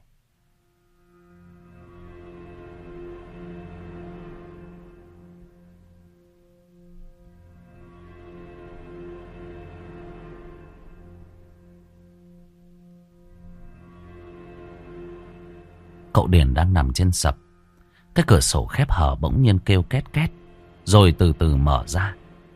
A: Cậu Điền đang nằm trên sập. Cái cửa sổ khép hở bỗng nhiên kêu két két, rồi từ từ mở ra.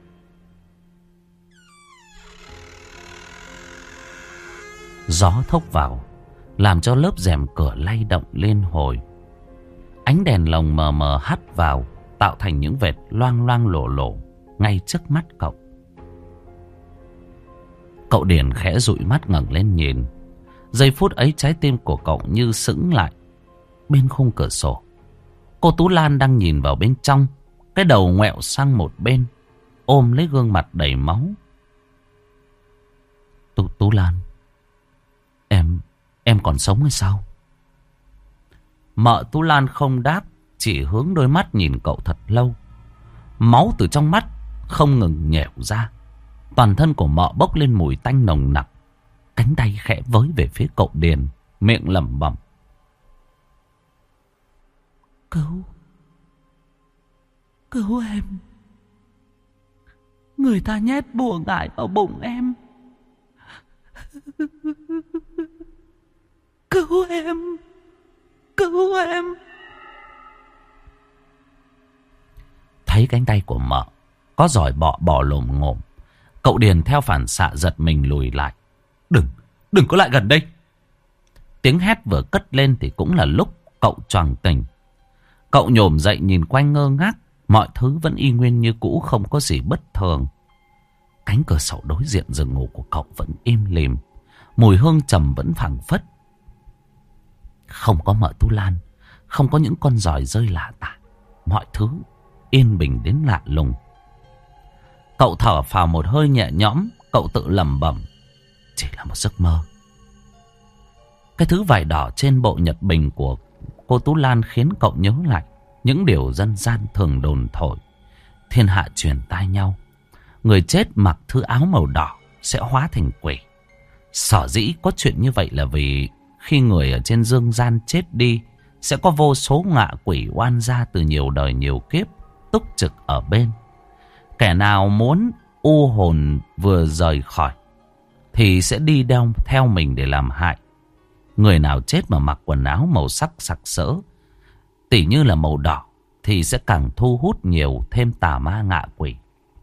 A: Gió thốc vào, làm cho lớp rèm cửa lay động liên hồi. Ánh đèn lồng mờ mờ hắt vào, tạo thành những vệt loang loang lổ lổ ngay trước mắt cậu. Cậu Điền khẽ dụi mắt ngẩng lên nhìn. Giây phút ấy trái tim của cậu như sững lại. Bên khung cửa sổ, cô Tú Lan đang nhìn vào bên trong, cái đầu ngoẹo sang một bên, ôm lấy gương mặt đầy máu. Tú Lan, em còn sống hay sao? Mợ Tú Lan không đáp, chỉ hướng đôi mắt nhìn cậu thật lâu. Máu từ trong mắt không ngừng nhẻo ra. Toàn thân của mợ bốc lên mùi tanh nồng nặc. Cánh tay khẽ với về phía cậu Điền, miệng lẩm bẩm: Cứu em. Người ta nhét bùa ngải vào bụng em. Cứu em! Cứu em! Thấy cánh tay của mợ có giỏi bọ bò lồm ngồm, cậu Điền theo phản xạ giật mình lùi lại. Đừng có lại gần đây! Tiếng hét vừa cất lên thì cũng là lúc cậu choàng tỉnh. Cậu nhổm dậy nhìn quanh ngơ ngác. Mọi thứ vẫn y nguyên như cũ, không có gì bất thường. Cánh cửa sổ đối diện giường ngủ của cậu vẫn im lìm. Mùi hương trầm vẫn phảng phất. Không có mợ Tú Lan, không có những con giòi rơi lả tả. Mọi thứ yên bình đến lạ lùng. Cậu thở phào một hơi nhẹ nhõm. Cậu tự lẩm bẩm, chỉ là một giấc mơ. Cái thứ vải đỏ trên bộ nhật bình của cô Tú Lan khiến cậu nhớ lại những điều dân gian thường đồn thổi. Thiên hạ truyền tai nhau, người chết mặc thứ áo màu đỏ sẽ hóa thành quỷ. Sở dĩ có chuyện như vậy là vì khi người ở trên dương gian chết đi, sẽ có vô số ngạ quỷ oan gia từ nhiều đời nhiều kiếp túc trực ở bên. Kẻ nào muốn u hồn vừa rời khỏi thì sẽ đi đeo theo mình để làm hại. Người nào chết mà mặc quần áo màu sắc sặc sỡ, tỉ như là màu đỏ, thì sẽ càng thu hút nhiều thêm tà ma ngạ quỷ.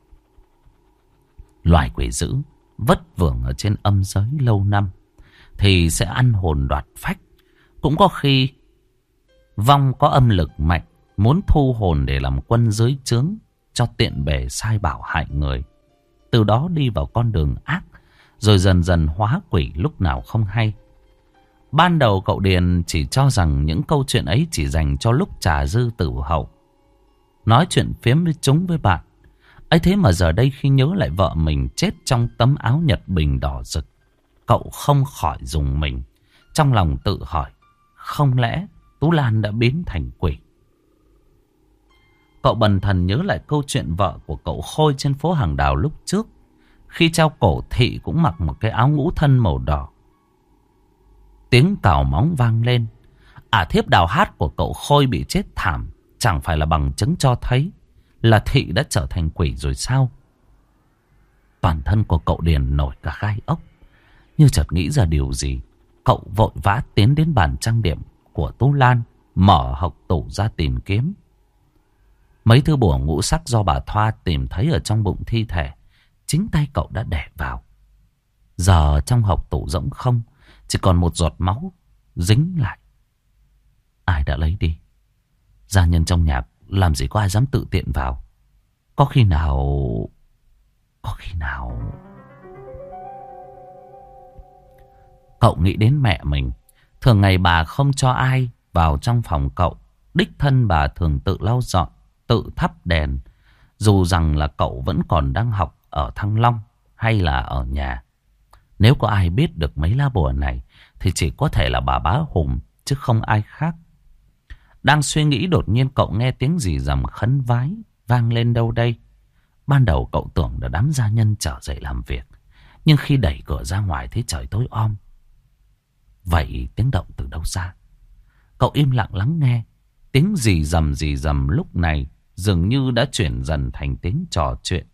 A: Loài quỷ dữ vất vưởng ở trên âm giới lâu năm thì sẽ ăn hồn đoạt phách. Cũng có khi vong có âm lực mạnh, muốn thu hồn để làm quân dưới trướng, cho tiện bề sai bảo hại người. Từ đó đi vào con đường ác, rồi dần dần hóa quỷ lúc nào không hay. Ban đầu cậu Điền chỉ cho rằng những câu chuyện ấy chỉ dành cho lúc trà dư tử hậu, nói chuyện phiếm với chúng với bạn. Ấy thế mà giờ đây khi nhớ lại vợ mình chết trong tấm áo nhật bình đỏ rực, cậu không khỏi rùng mình. Trong lòng tự hỏi, không lẽ Tú Lan đã biến thành quỷ? Cậu bần thần nhớ lại câu chuyện vợ của cậu Khôi trên phố Hàng Đào lúc trước. Khi treo cổ thị cũng mặc một cái áo ngũ thân màu đỏ. Tiếng cào móng vang lên. Thiếp đào hát của cậu Khôi bị chết thảm chẳng phải là bằng chứng cho thấy là thị đã trở thành quỷ rồi sao? Toàn thân của cậu Điền nổi cả gai ốc. Như chợt nghĩ ra điều gì, cậu vội vã tiến đến bàn trang điểm của Tú Lan, mở hộc tủ ra tìm kiếm. Mấy thứ bùa ngũ sắc do bà Thoa tìm thấy ở trong bụng thi thể, chính tay cậu đã để vào. Giờ trong hộc tủ rỗng không, chỉ còn một giọt máu dính lại. Ai đã lấy đi? Gia nhân trong nhà làm gì có ai dám tự tiện vào. Có khi nào... Cậu nghĩ đến mẹ mình. Thường ngày bà không cho ai vào trong phòng cậu. Đích thân bà thường tự lau dọn, tự thắp đèn. Dù rằng là cậu vẫn còn đang học ở Thăng Long hay là ở nhà. Nếu có ai biết được mấy lá bùa này thì chỉ có thể là bà Bá Hùng, chứ không ai khác. Đang suy nghĩ đột nhiên cậu nghe tiếng rì rầm khấn vái vang lên đâu đây. Ban đầu cậu tưởng là đám gia nhân trở dậy làm việc, nhưng khi đẩy cửa ra ngoài thấy trời tối om. Vậy tiếng động từ đâu ra? Cậu im lặng lắng nghe. Tiếng rì rầm lúc này dường như đã chuyển dần thành tiếng trò chuyện.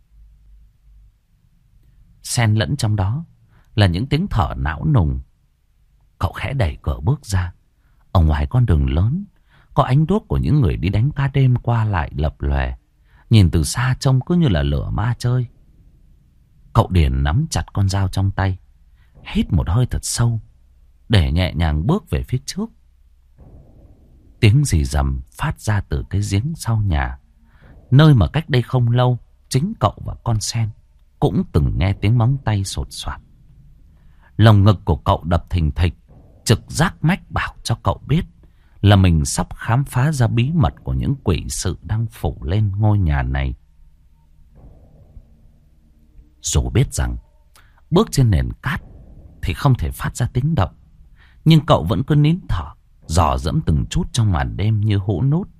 A: Xen lẫn trong đó là những tiếng thở não nùng. Cậu khẽ đẩy cửa bước ra. Ở ngoài con đường lớn có ánh đuốc của những người đi đánh cá đêm qua lại lập lòe. Nhìn từ xa trông cứ như là lửa ma chơi. Cậu Điền nắm chặt con dao trong tay, hít một hơi thật sâu để nhẹ nhàng bước về phía trước. Tiếng rì rầm phát ra từ cái giếng sau nhà, nơi mà cách đây không lâu chính cậu và con sen cũng từng nghe tiếng móng tay sột soạt. Lồng ngực của cậu đập thình thịch, trực giác mách bảo cho cậu biết là mình sắp khám phá ra bí mật của những quỷ sự đang phủ lên ngôi nhà này. Dù biết rằng bước trên nền cát thì không thể phát ra tiếng động, nhưng cậu vẫn cứ nín thở, dò dẫm từng chút trong màn đêm như hũ nút.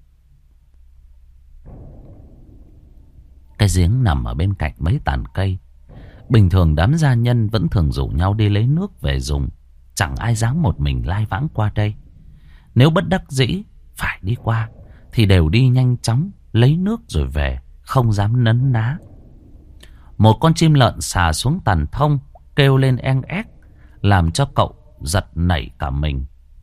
A: Cái giếng nằm ở bên cạnh mấy tàn cây. Bình thường đám gia nhân vẫn thường rủ nhau đi lấy nước về dùng. Chẳng ai dám một mình lai vãng qua đây. Nếu bất đắc dĩ phải đi qua thì đều đi nhanh chóng lấy nước rồi về, không dám nấn ná. Một con chim lợn xà xuống tàn thông, kêu lên eng ép, làm cho cậu giật nảy cả mình.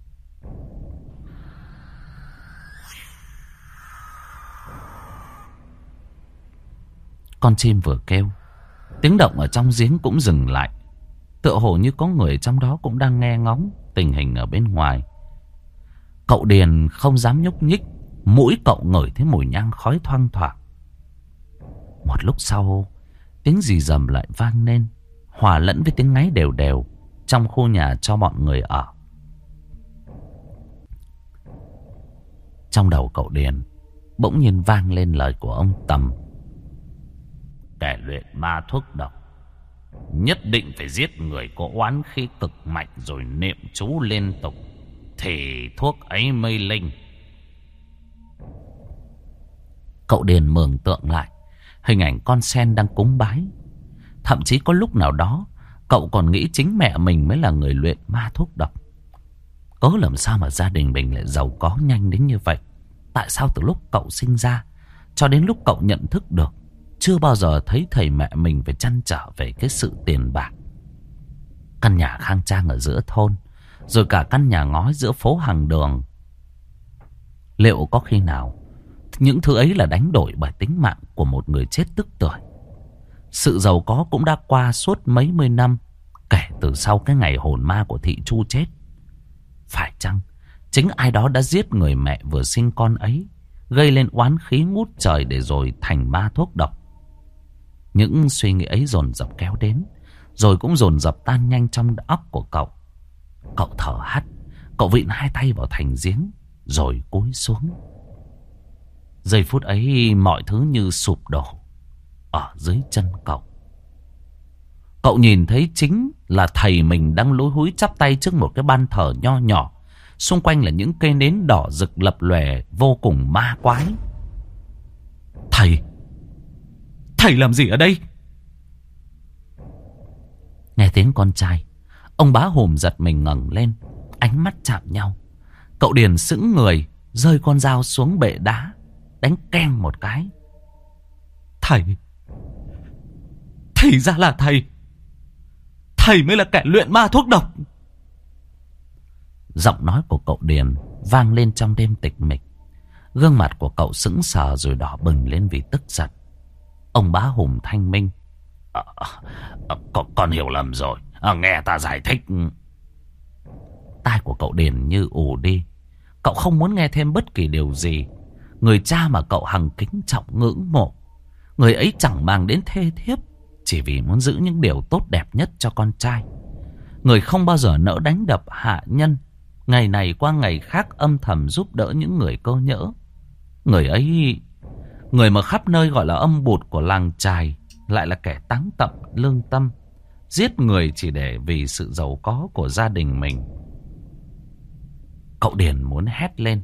A: Con chim vừa kêu, tiếng động ở trong giếng cũng dừng lại. Tựa hồ như có người trong đó cũng đang nghe ngóng tình hình ở bên ngoài. Cậu Điền không dám nhúc nhích, mũi cậu ngửi thấy mùi nhang khói thoang thoảng. Một lúc sau, tiếng rì rầm lại vang lên, hòa lẫn với tiếng ngáy đều đều trong khu nhà cho bọn người ở. Trong đầu cậu Điền bỗng nhiên vang lên lời của ông Tầm. Kẻ luyện ma thuốc độc nhất định phải giết người có oán khí cực mạnh rồi niệm chú liên tục thì thuốc ấy mới linh. Cậu Điền mường tượng lại hình ảnh con sen đang cúng bái. Thậm chí có lúc nào đó cậu còn nghĩ chính mẹ mình mới là người luyện ma thuốc độc. Cớ làm sao mà gia đình mình lại giàu có nhanh đến như vậy? Tại sao từ lúc cậu sinh ra cho đến lúc cậu nhận thức được, chưa bao giờ thấy thầy mẹ mình phải trăn trở về cái sự tiền bạc? Căn nhà khang trang ở giữa thôn, rồi cả căn nhà ngói giữa phố hàng đường, liệu có khi nào những thứ ấy là đánh đổi bởi tính mạng của một người chết tức tuổi? Sự giàu có cũng đã qua suốt mấy mươi năm kể từ sau cái ngày hồn ma của thị Chu chết. Phải chăng chính ai đó đã giết người mẹ vừa sinh con ấy, gây lên oán khí ngút trời để rồi thành ma thuốc độc? Những suy nghĩ ấy dồn dập kéo đến, rồi cũng dồn dập tan nhanh trong óc của cậu. Cậu thở hắt, cậu vịn hai tay vào thành giếng, rồi cúi xuống. Giây phút ấy mọi thứ như sụp đổ ở dưới chân cậu. Cậu nhìn thấy chính là thầy mình đang lúi húi chắp tay trước một cái ban thờ nho nhỏ. Xung quanh là những cây nến đỏ rực lập lòe vô cùng ma quái. Thầy làm gì ở đây? Nghe tiếng con trai, ông Bá Hùm giật mình ngẩng lên, ánh mắt chạm nhau. Cậu Điền sững người, rơi con dao xuống bệ đá, đánh keng một cái. Thầy ra là thầy mới là kẻ luyện ma thuốc độc. Giọng nói của cậu Điền vang lên trong đêm tịch mịch. Gương mặt của cậu sững sờ rồi đỏ bừng lên vì tức giận. Ông Bá Hùm thanh minh. Con hiểu lầm rồi, nghe ta giải thích. Tai của cậu Điền như ù đi. Cậu không muốn nghe thêm bất kỳ điều gì. Người cha mà cậu hằng kính trọng ngưỡng mộ, người ấy chẳng mang đến thê thiếp chỉ vì muốn giữ những điều tốt đẹp nhất cho con trai. Người không bao giờ nỡ đánh đập hạ nhân, ngày này qua ngày khác âm thầm giúp đỡ những người cơ nhỡ. Người ấy, người mà khắp nơi gọi là âm bụt của làng chài, lại là kẻ táng tận lương tâm, giết người chỉ để vì sự giàu có của gia đình mình. Cậu Điền muốn hét lên,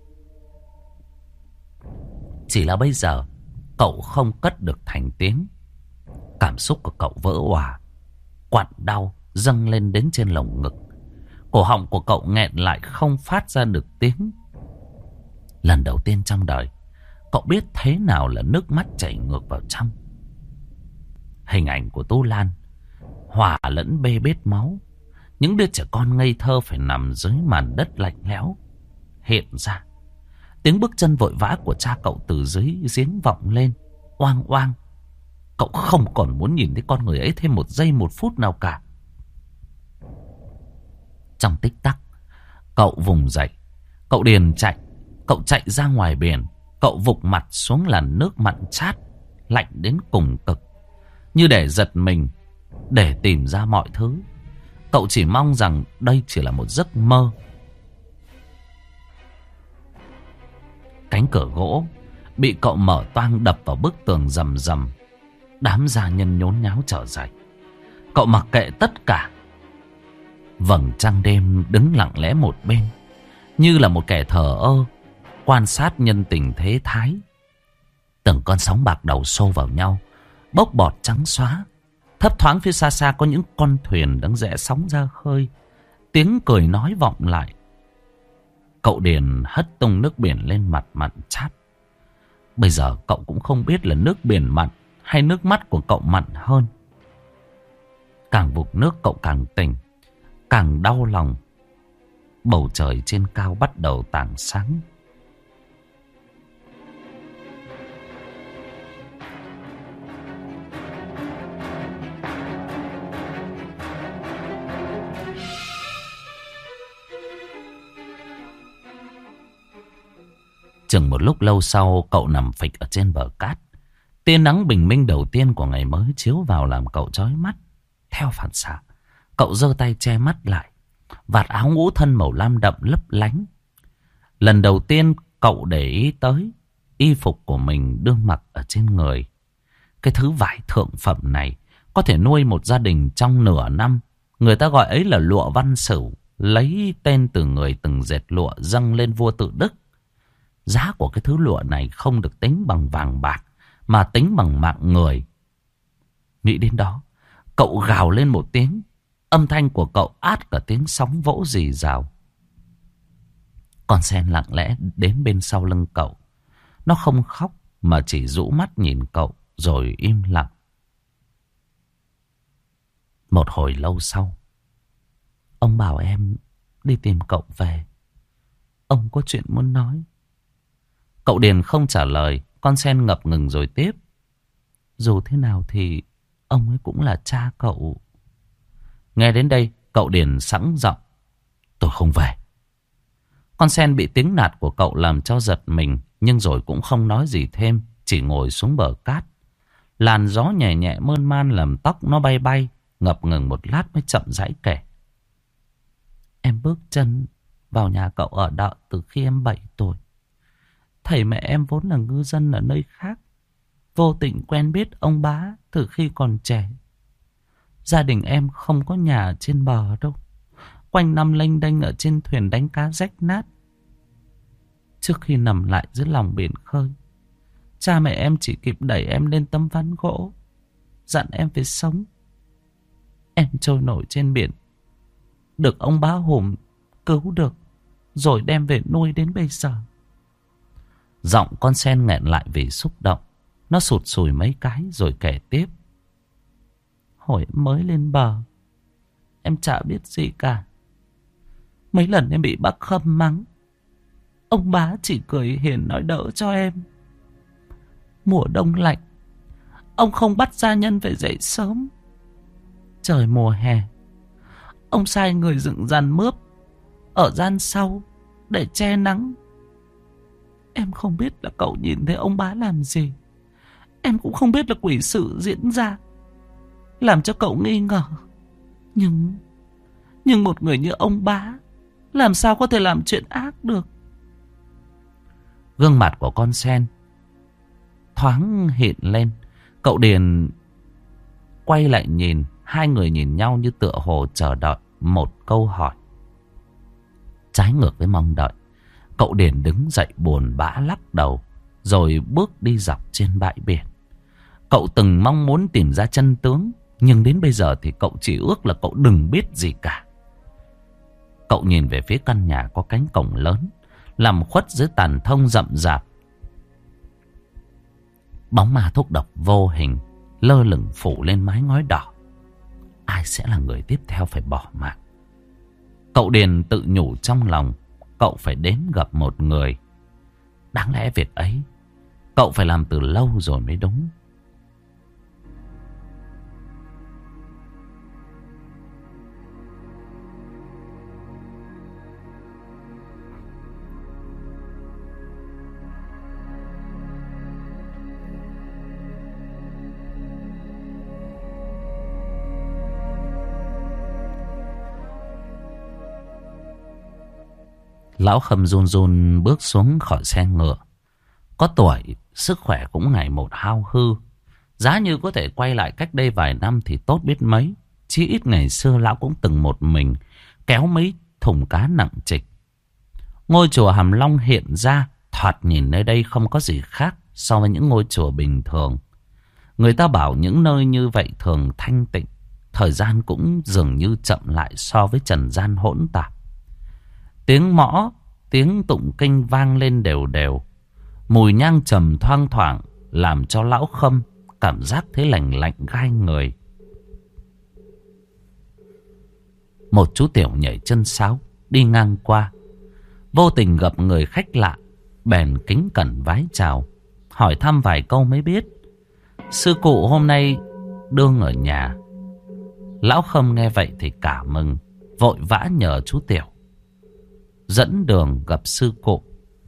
A: chỉ là bây giờ cậu không cất được thành tiếng. Cảm xúc của cậu vỡ òa, quặn đau dâng lên đến trên lồng ngực. Cổ họng của cậu nghẹn lại không phát ra được tiếng. Lần đầu tiên trong đời, cậu biết thế nào là nước mắt chảy ngược vào trong. Hình ảnh của Tu Lan hòa lẫn bê bết máu, những đứa trẻ con ngây thơ phải nằm dưới màn đất lạnh lẽo hiện ra. Tiếng bước chân vội vã của cha cậu từ dưới giếng vọng lên, oang oang. Cậu không còn muốn nhìn thấy con người ấy thêm một giây một phút nào cả. Trong tích tắc, cậu vùng dậy. Cậu Điền chạy. Cậu chạy ra ngoài biển. Cậu vụt mặt xuống làn nước mặn chát, lạnh đến cùng cực, như để giật mình, để tìm ra mọi thứ. Cậu chỉ mong rằng đây chỉ là một giấc mơ. Cánh cửa gỗ bị cậu mở toang đập vào bức tường rầm rầm. Đám gia nhân nhốn nháo trở dậy. Cậu mặc kệ tất cả. Vầng trăng đêm đứng lặng lẽ một bên, như là một kẻ thờ ơ quan sát nhân tình thế thái. Từng con sóng bạc đầu xô vào nhau, bốc bọt trắng xóa. Thấp thoáng phía xa xa có những con thuyền đang rẽ sóng ra khơi. Tiếng cười nói vọng lại. Cậu Điền hất tung nước biển lên mặt mặn chát. Bây giờ cậu cũng không biết là nước biển mặn hay nước mắt của cậu mặn hơn. Càng vụt nước cậu càng tỉnh. càng đau lòng. Bầu trời trên cao bắt đầu tảng sáng. Chừng một lúc lâu sau, cậu nằm phịch ở trên bờ cát. Tia nắng bình minh đầu tiên của ngày mới chiếu vào làm cậu chói mắt. Theo phản xạ, cậu giơ tay che mắt lại. Vạt áo ngũ thân màu lam đậm lấp lánh. Lần đầu tiên cậu để ý tới y phục của mình đương mặc ở trên người. Cái thứ vải thượng phẩm này có thể nuôi một gia đình trong nửa năm. Người ta gọi ấy là lụa Văn Sửu, lấy tên từ người từng dệt lụa dâng lên vua Tự Đức. Giá của cái thứ lụa này không được tính bằng vàng bạc, mà tính bằng mạng người. Nghĩ đến đó, cậu gào lên một tiếng. Âm thanh của cậu át cả tiếng sóng vỗ rì rào. Con sen lặng lẽ đến bên sau lưng cậu. Nó không khóc mà chỉ rũ mắt nhìn cậu rồi im lặng. Một hồi lâu sau, ông bảo em đi tìm cậu về. Ông có chuyện muốn nói. Cậu Điền không trả lời. Con sen ngập ngừng rồi tiếp. Dù thế nào thì ông ấy cũng là cha cậu. Nghe đến đây, cậu Điền sẵn giọng. Tôi không về. Con sen bị tiếng nạt của cậu làm cho giật mình, nhưng rồi cũng không nói gì thêm, chỉ ngồi xuống bờ cát. Làn gió nhẹ nhẹ mơn man làm tóc nó bay bay, ngập ngừng một lát mới chậm rãi kể. Em bước chân vào nhà cậu ở đợ từ khi em 7 tuổi. Thầy mẹ em vốn là ngư dân ở nơi khác. Vô tình quen biết ông bá từ khi còn trẻ. Gia đình em không có nhà trên bờ đâu. Quanh năm lênh đênh ở trên thuyền đánh cá rách nát. Trước khi nằm lại dưới lòng biển khơi, cha mẹ em chỉ kịp đẩy em lên tấm ván gỗ, dặn em phải sống. Em trôi nổi trên biển, được ông bá Hùm cứu được, rồi đem về nuôi đến bây giờ. Giọng con sen nghẹn lại vì xúc động. Nó sụt sùi mấy cái rồi kể tiếp. Hồi mới lên bờ, em chả biết gì cả. Mấy lần em bị bác Khâm mắng, ông bá chỉ cười hiền nói đỡ cho em. Mùa đông lạnh, ông không bắt gia nhân phải dậy sớm. Trời mùa hè, ông sai người dựng giàn mướp ở gian sau để che nắng. Em không biết là cậu nhìn thấy ông bá làm gì. Em cũng không biết là quỷ sự diễn ra làm cho cậu nghi ngờ. Nhưng một người như ông bá làm sao có thể làm chuyện ác được. Gương mặt của con sen thoáng hiện lên. Cậu Điền quay lại nhìn. Hai người nhìn nhau như tựa hồ chờ đợi một câu hỏi. Trái ngược với mong đợi, cậu Điền đứng dậy buồn bã lắc đầu, rồi bước đi dọc trên bãi biển. Cậu từng mong muốn tìm ra chân tướng, nhưng đến bây giờ thì cậu chỉ ước là cậu đừng biết gì cả. Cậu nhìn về phía căn nhà có cánh cổng lớn, nằm khuất dưới tàn thông rậm rạp. Bóng ma thuốc độc vô hình lơ lửng phủ lên mái ngói đỏ. Ai sẽ là người tiếp theo phải bỏ mạng? Cậu Điền tự nhủ trong lòng, cậu phải đến gặp một người. Đáng lẽ việc ấy cậu phải làm từ lâu rồi mới đúng. Lão Khâm run run bước xuống khỏi xe ngựa. Có tuổi, sức khỏe cũng ngày một hao hư. Giá như có thể quay lại cách đây vài năm thì tốt biết mấy. Chí ít ngày xưa lão cũng từng một mình kéo mấy thùng cá nặng trịch. Ngôi chùa Hàm Long hiện ra, thoạt nhìn nơi đây không có gì khác so với những ngôi chùa bình thường. Người ta bảo những nơi như vậy thường thanh tịnh, thời gian cũng dường như chậm lại so với trần gian hỗn tạp. Tiếng mõ, tiếng tụng kinh vang lên đều đều. Mùi nhang trầm thoang thoảng làm cho lão Khâm cảm giác thấy lành lạnh gai người. Một chú tiểu nhảy chân sáo đi ngang qua, vô tình gặp người khách lạ, bèn kính cẩn vái chào, hỏi thăm vài câu mới biết sư cụ hôm nay đương ở nhà. Lão Khâm nghe vậy thì cả mừng, vội vã nhờ chú tiểu dẫn đường gặp sư cụ.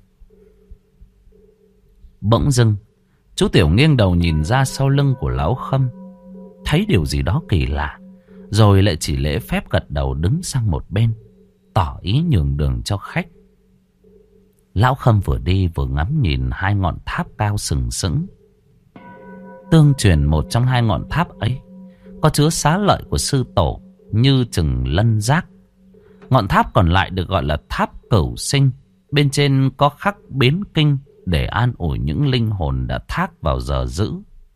A: Bỗng dưng chú tiểu nghiêng đầu nhìn ra sau lưng của Lão Khâm, thấy điều gì đó kỳ lạ, rồi lại chỉ lễ phép gật đầu đứng sang một bên, tỏ ý nhường đường cho khách. Lão Khâm vừa đi vừa ngắm nhìn hai ngọn tháp cao sừng sững. Tương truyền một trong hai ngọn tháp ấy có chứa xá lợi của sư tổ như chừng lân giác. Ngọn tháp còn lại được gọi là tháp Cửu Sinh, bên trên có khắc biến kinh để an ủi những linh hồn đã thác vào giờ dữ.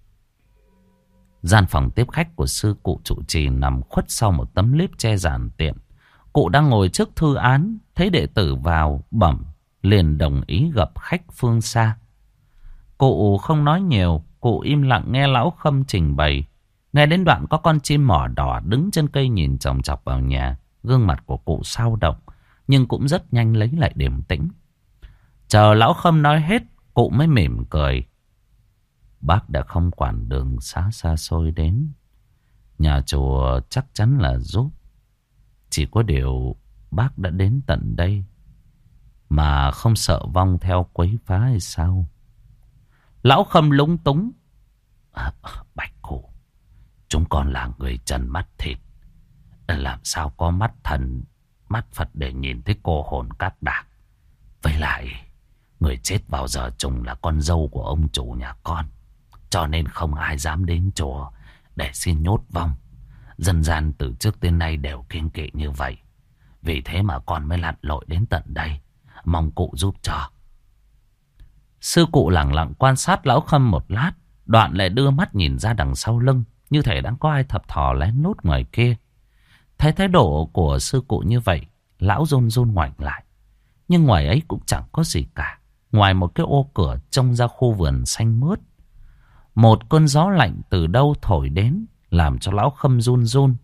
A: Gian phòng tiếp khách của sư cụ trụ trì nằm khuất sau một tấm liếp che giản tiện. Cụ đang ngồi trước thư án, thấy đệ tử vào bẩm, liền đồng ý gặp khách phương xa. Cụ không nói nhiều, cụ im lặng nghe Lão Khâm trình bày. Nghe đến đoạn có con chim mỏ đỏ đứng trên cây nhìn chòng chọc vào nhà. Gương mặt của cụ xao động, nhưng cũng rất nhanh lấy lại điềm tĩnh. Chờ Lão Khâm nói hết, cụ mới mỉm cười. Bác đã không quản đường xa xa xôi đến, nhà chùa chắc chắn là giúp. Chỉ có điều bác đã đến tận đây mà không sợ vong theo quấy phá hay sao? Lão Khâm lúng túng. Bạch cụ, chúng con là người trần mắt thịt, làm sao có mắt thần, mắt Phật để nhìn thấy cô hồn cát đạc. Với lại, người chết vào giờ trùng là con dâu của ông chủ nhà con, cho nên không ai dám đến chùa để xin nhốt vong. Dân gian từ trước đến nay đều kiêng kỵ như vậy. Vì thế mà con mới lặn lội đến tận đây, mong cụ giúp cho. Sư cụ lẳng lặng quan sát Lão Khâm một lát, đoạn lại đưa mắt nhìn ra đằng sau lưng, như thể đang có ai thập thò lén lút ngoài kia. Thấy thái độ của sư cụ như vậy, lão run run ngoảnh lại. Nhưng ngoài ấy cũng chẳng có gì cả, ngoài một cái ô cửa trông ra khu vườn xanh mướt. Một cơn gió lạnh từ đâu thổi đến, làm cho Lão Khâm run run.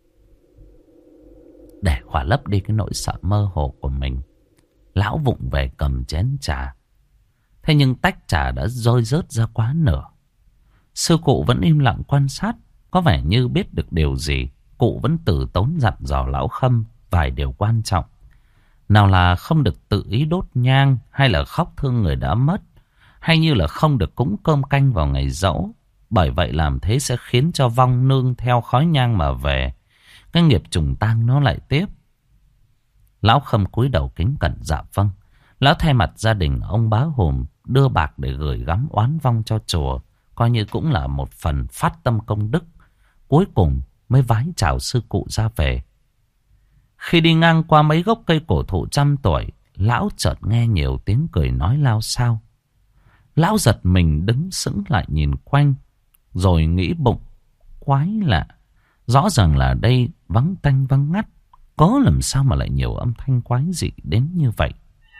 A: Để khỏa lấp đi cái nỗi sợ mơ hồ của mình, lão vụng về cầm chén trà. Thế nhưng tách trà đã rơi rớt ra quá nửa. Sư cụ vẫn im lặng quan sát, có vẻ như biết được điều gì. Cụ vẫn từ tốn dặn dò Lão Khâm vài điều quan trọng. Nào là không được tự ý đốt nhang, hay là khóc thương người đã mất, hay như là không được cúng cơm canh vào ngày giỗ. Bởi vậy làm thế sẽ khiến cho vong nương theo khói nhang mà về, cái nghiệp trùng tang nó lại tiếp. Lão Khâm cúi đầu kính cẩn dạ vâng. Lão thay mặt gia đình ông Bá Hùm đưa bạc để gửi gắm oán vong cho chùa, coi như cũng là một phần phát tâm công đức. Cuối cùng mới vái chào sư cụ ra về. Khi đi ngang qua mấy gốc cây cổ thụ 100 tuổi, lão chợt nghe nhiều tiếng cười nói lao xao. Lão giật mình đứng sững lại nhìn quanh, rồi nghĩ bụng, quái lạ, rõ ràng là đây vắng tanh vắng ngắt, có làm sao mà lại nhiều âm thanh quái dị đến như vậy.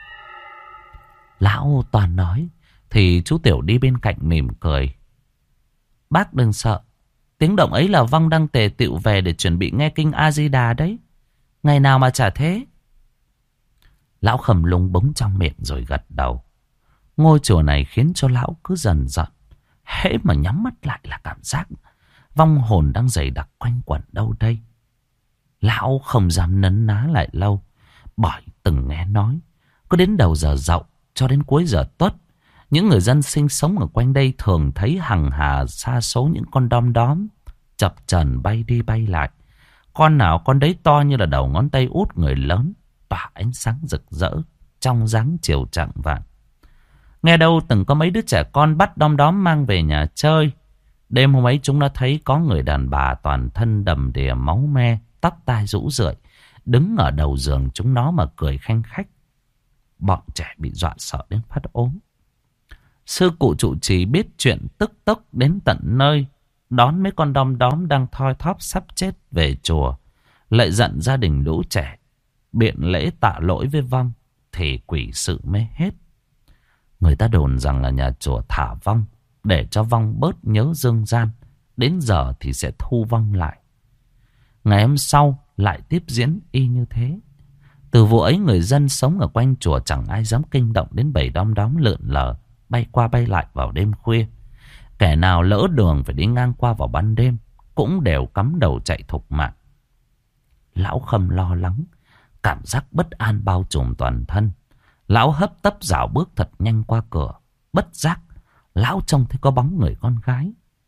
A: Lão toàn nói, thì chú Tiểu đi bên cạnh mỉm cười. Bác đừng sợ, tiếng động ấy là vong đang tề tựu về để chuẩn bị nghe kinh A-di-đà đấy. Ngày nào mà chả thế. Lão Khâm lúng búng trong miệng rồi gật đầu. Ngôi chùa này khiến cho lão cứ dần dần, hễ mà nhắm mắt lại là cảm giác vong hồn đang dày đặc quanh quẩn đâu đây. Lão không dám nấn ná lại lâu, bởi từng nghe nói cứ đến đầu giờ dậu cho đến cuối giờ tuất, những người dân sinh sống ở quanh đây thường thấy hằng hà sa số những con đom đóm chập chờn bay đi bay lại. Con nào con đấy to như là đầu ngón tay út người lớn, tỏa ánh sáng rực rỡ trong dáng chiều chạng vàng. Nghe đâu từng có mấy đứa trẻ con bắt đom đóm mang về nhà chơi. Đêm hôm ấy chúng nó thấy có người đàn bà toàn thân đầm đìa máu me, tóc tai rũ rượi, đứng ở đầu giường chúng nó mà cười khanh khách. Bọn trẻ bị dọa sợ đến phát ốm. Sư cụ trụ trì biết chuyện tức tốc đến tận nơi, đón mấy con đom đóm đang thoi thóp sắp chết về chùa, lại dặn gia đình lũ trẻ biện lễ tạ lỗi với vong, thì quỷ sự mới hết. Người ta đồn rằng là nhà chùa thả vong để cho vong bớt nhớ dương gian, đến giờ thì sẽ thu vong lại. Ngày hôm sau, lại tiếp diễn y như thế. Từ vụ ấy người dân sống ở quanh chùa chẳng ai dám kinh động đến bầy đom đóm lượn lờ bay qua bay lại vào đêm khuya. Kẻ nào lỡ đường phải đi ngang qua vào ban đêm cũng đều cắm đầu chạy thục mạng. Lão Khâm lo lắng, cảm giác bất an bao trùm toàn thân. Lão hấp tấp dạo bước thật nhanh qua cửa. Bất giác, lão trông thấy có bóng người con gái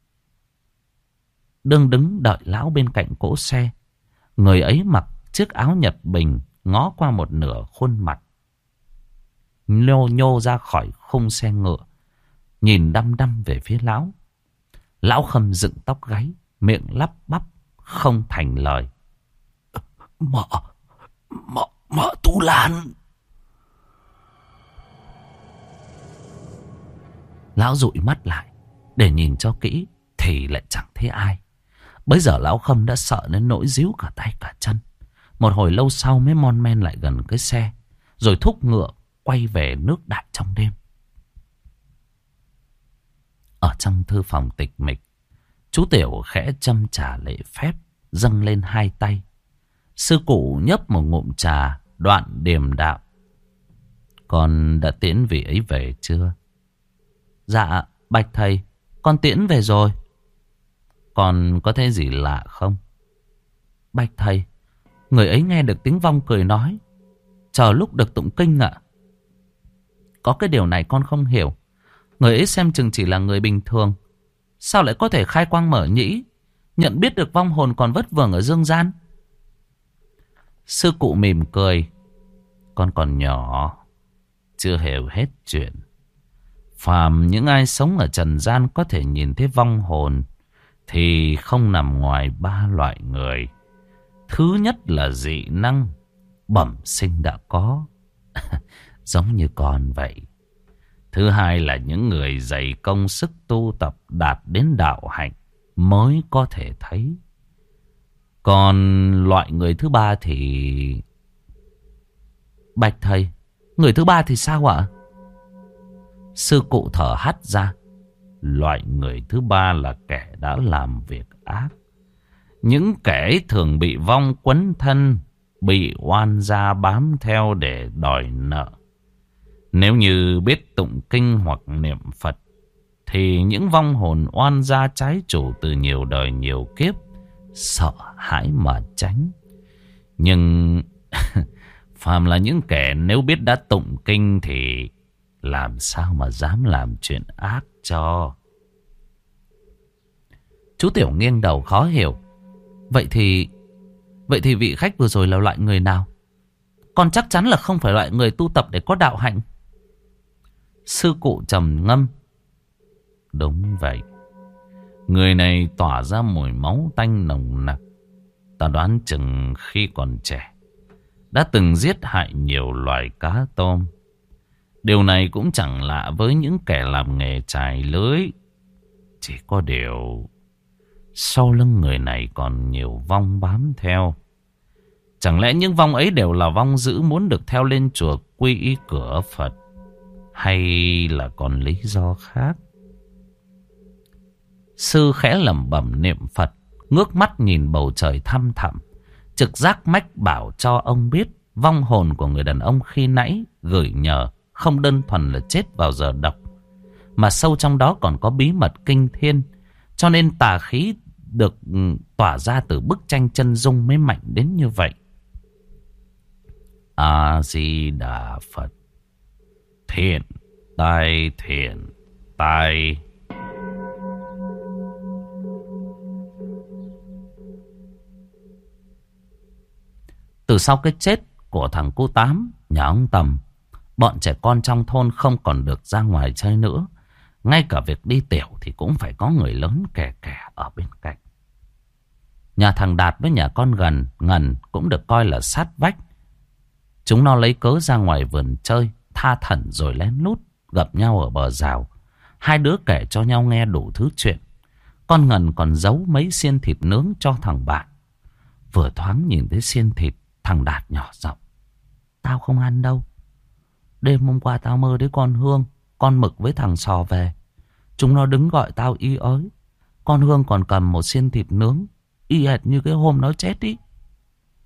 A: đương đứng đợi lão bên cạnh cỗ xe. Người ấy mặc chiếc áo Nhật Bình, ngó qua một nửa khuôn mặt, nhô nhô ra khỏi khung xe ngựa, nhìn đăm đăm về phía lão. Lão Khâm dựng tóc gáy, miệng lắp bắp không thành lời. Mợ Tu Lan. Lão dụi mắt lại để nhìn cho kỹ thì lại chẳng thấy ai. Bấy giờ lão Khâm đã sợ đến nỗi díu cả tay cả chân. Một hồi lâu sau mới mon men lại gần cái xe, rồi thúc ngựa quay về nước Đại trong đêm. Ở trong thư phòng tịch mịch, chú Tiểu khẽ châm trà lễ phép, dâng lên hai tay. Sư cụ nhấp một ngụm trà, đoạn điềm đạm. Con đã tiễn vị ấy về chưa? Dạ, bạch thầy, con tiễn về rồi. Còn có thấy gì lạ không? Bạch thầy, người ấy nghe được tiếng vong cười nói, chờ lúc được tụng kinh ạ. Có cái điều này con không hiểu. Người ấy xem chừng chỉ là người bình thường, sao lại có thể khai quang mở nhĩ, nhận biết được vong hồn còn vất vưởng ở dương gian? Sư cụ mỉm cười. Con còn nhỏ, chưa hiểu hết chuyện. Phàm những ai sống ở trần gian có thể nhìn thấy vong hồn thì không nằm ngoài ba loại người. Thứ nhất là dị năng, bẩm sinh đã có, giống như con vậy. Thứ hai là những người dày công sức tu tập đạt đến đạo hạnh mới có thể thấy. Còn loại người thứ ba thì... Bạch thầy, người thứ ba thì sao ạ? Sư cụ thở hắt ra. Loại người thứ ba là kẻ đã làm việc ác. Những kẻ thường bị vong quấn thân, bị oan gia bám theo để đòi nợ. Nếu như biết tụng kinh hoặc niệm Phật, thì những vong hồn oan gia trái chủ từ nhiều đời nhiều kiếp sợ hãi mà tránh. Nhưng phàm là những kẻ nếu biết đã tụng kinh thì làm sao mà dám làm chuyện ác cho. Chú Tiểu nghiêng đầu khó hiểu. Vậy thì vị khách vừa rồi là loại người nào? Con chắc chắn là không phải loại người tu tập để có đạo hạnh. Sư cụ trầm ngâm. Đúng vậy. Người này tỏa ra mùi máu tanh nồng nặc. Ta đoán chừng khi còn trẻ đã từng giết hại nhiều loài cá tôm. Điều này cũng chẳng lạ với những kẻ làm nghề chài lưới. Chỉ có điều sau lưng người này còn nhiều vong bám theo. Chẳng lẽ những vong ấy đều là vong dữ muốn được theo lên chùa quy y cửa Phật? Hay là còn lý do khác? Sư khẽ lẩm bẩm niệm Phật, ngước mắt nhìn bầu trời thăm thẳm. Trực giác mách bảo cho ông biết vong hồn của người đàn ông khi nãy gửi nhờ không đơn thuần là chết vào giờ độc, mà sâu trong đó còn có bí mật kinh thiên. Cho nên tà khí được tỏa ra từ bức tranh chân dung mới mạnh đến như vậy. A-di-đà Phật. Thiện tai, thiện tai. Từ sau cái chết của thằng cu Tám, nhà ông Tầm, bọn trẻ con trong thôn không còn được ra ngoài chơi nữa. Ngay cả việc đi tiểu thì cũng phải có người lớn kè kè ở bên cạnh. Nhà thằng Đạt với nhà con Ngân cũng được coi là sát vách. Chúng nó lấy cớ ra ngoài vườn chơi, tha thẩn rồi lén lút gặp nhau ở bờ rào. Hai đứa kể cho nhau nghe đủ thứ chuyện. Con Ngân còn giấu mấy xiên thịt nướng cho thằng bạn. Vừa thoáng nhìn thấy xiên thịt, thằng Đạt nhỏ giọng: Tao không ăn đâu. Đêm hôm qua tao mơ thấy con Hương, con Mực với thằng Sò về. Chúng nó đứng gọi tao y ới. Con Hương còn cầm một xiên thịt nướng y hệt như cái hôm nó chết ý.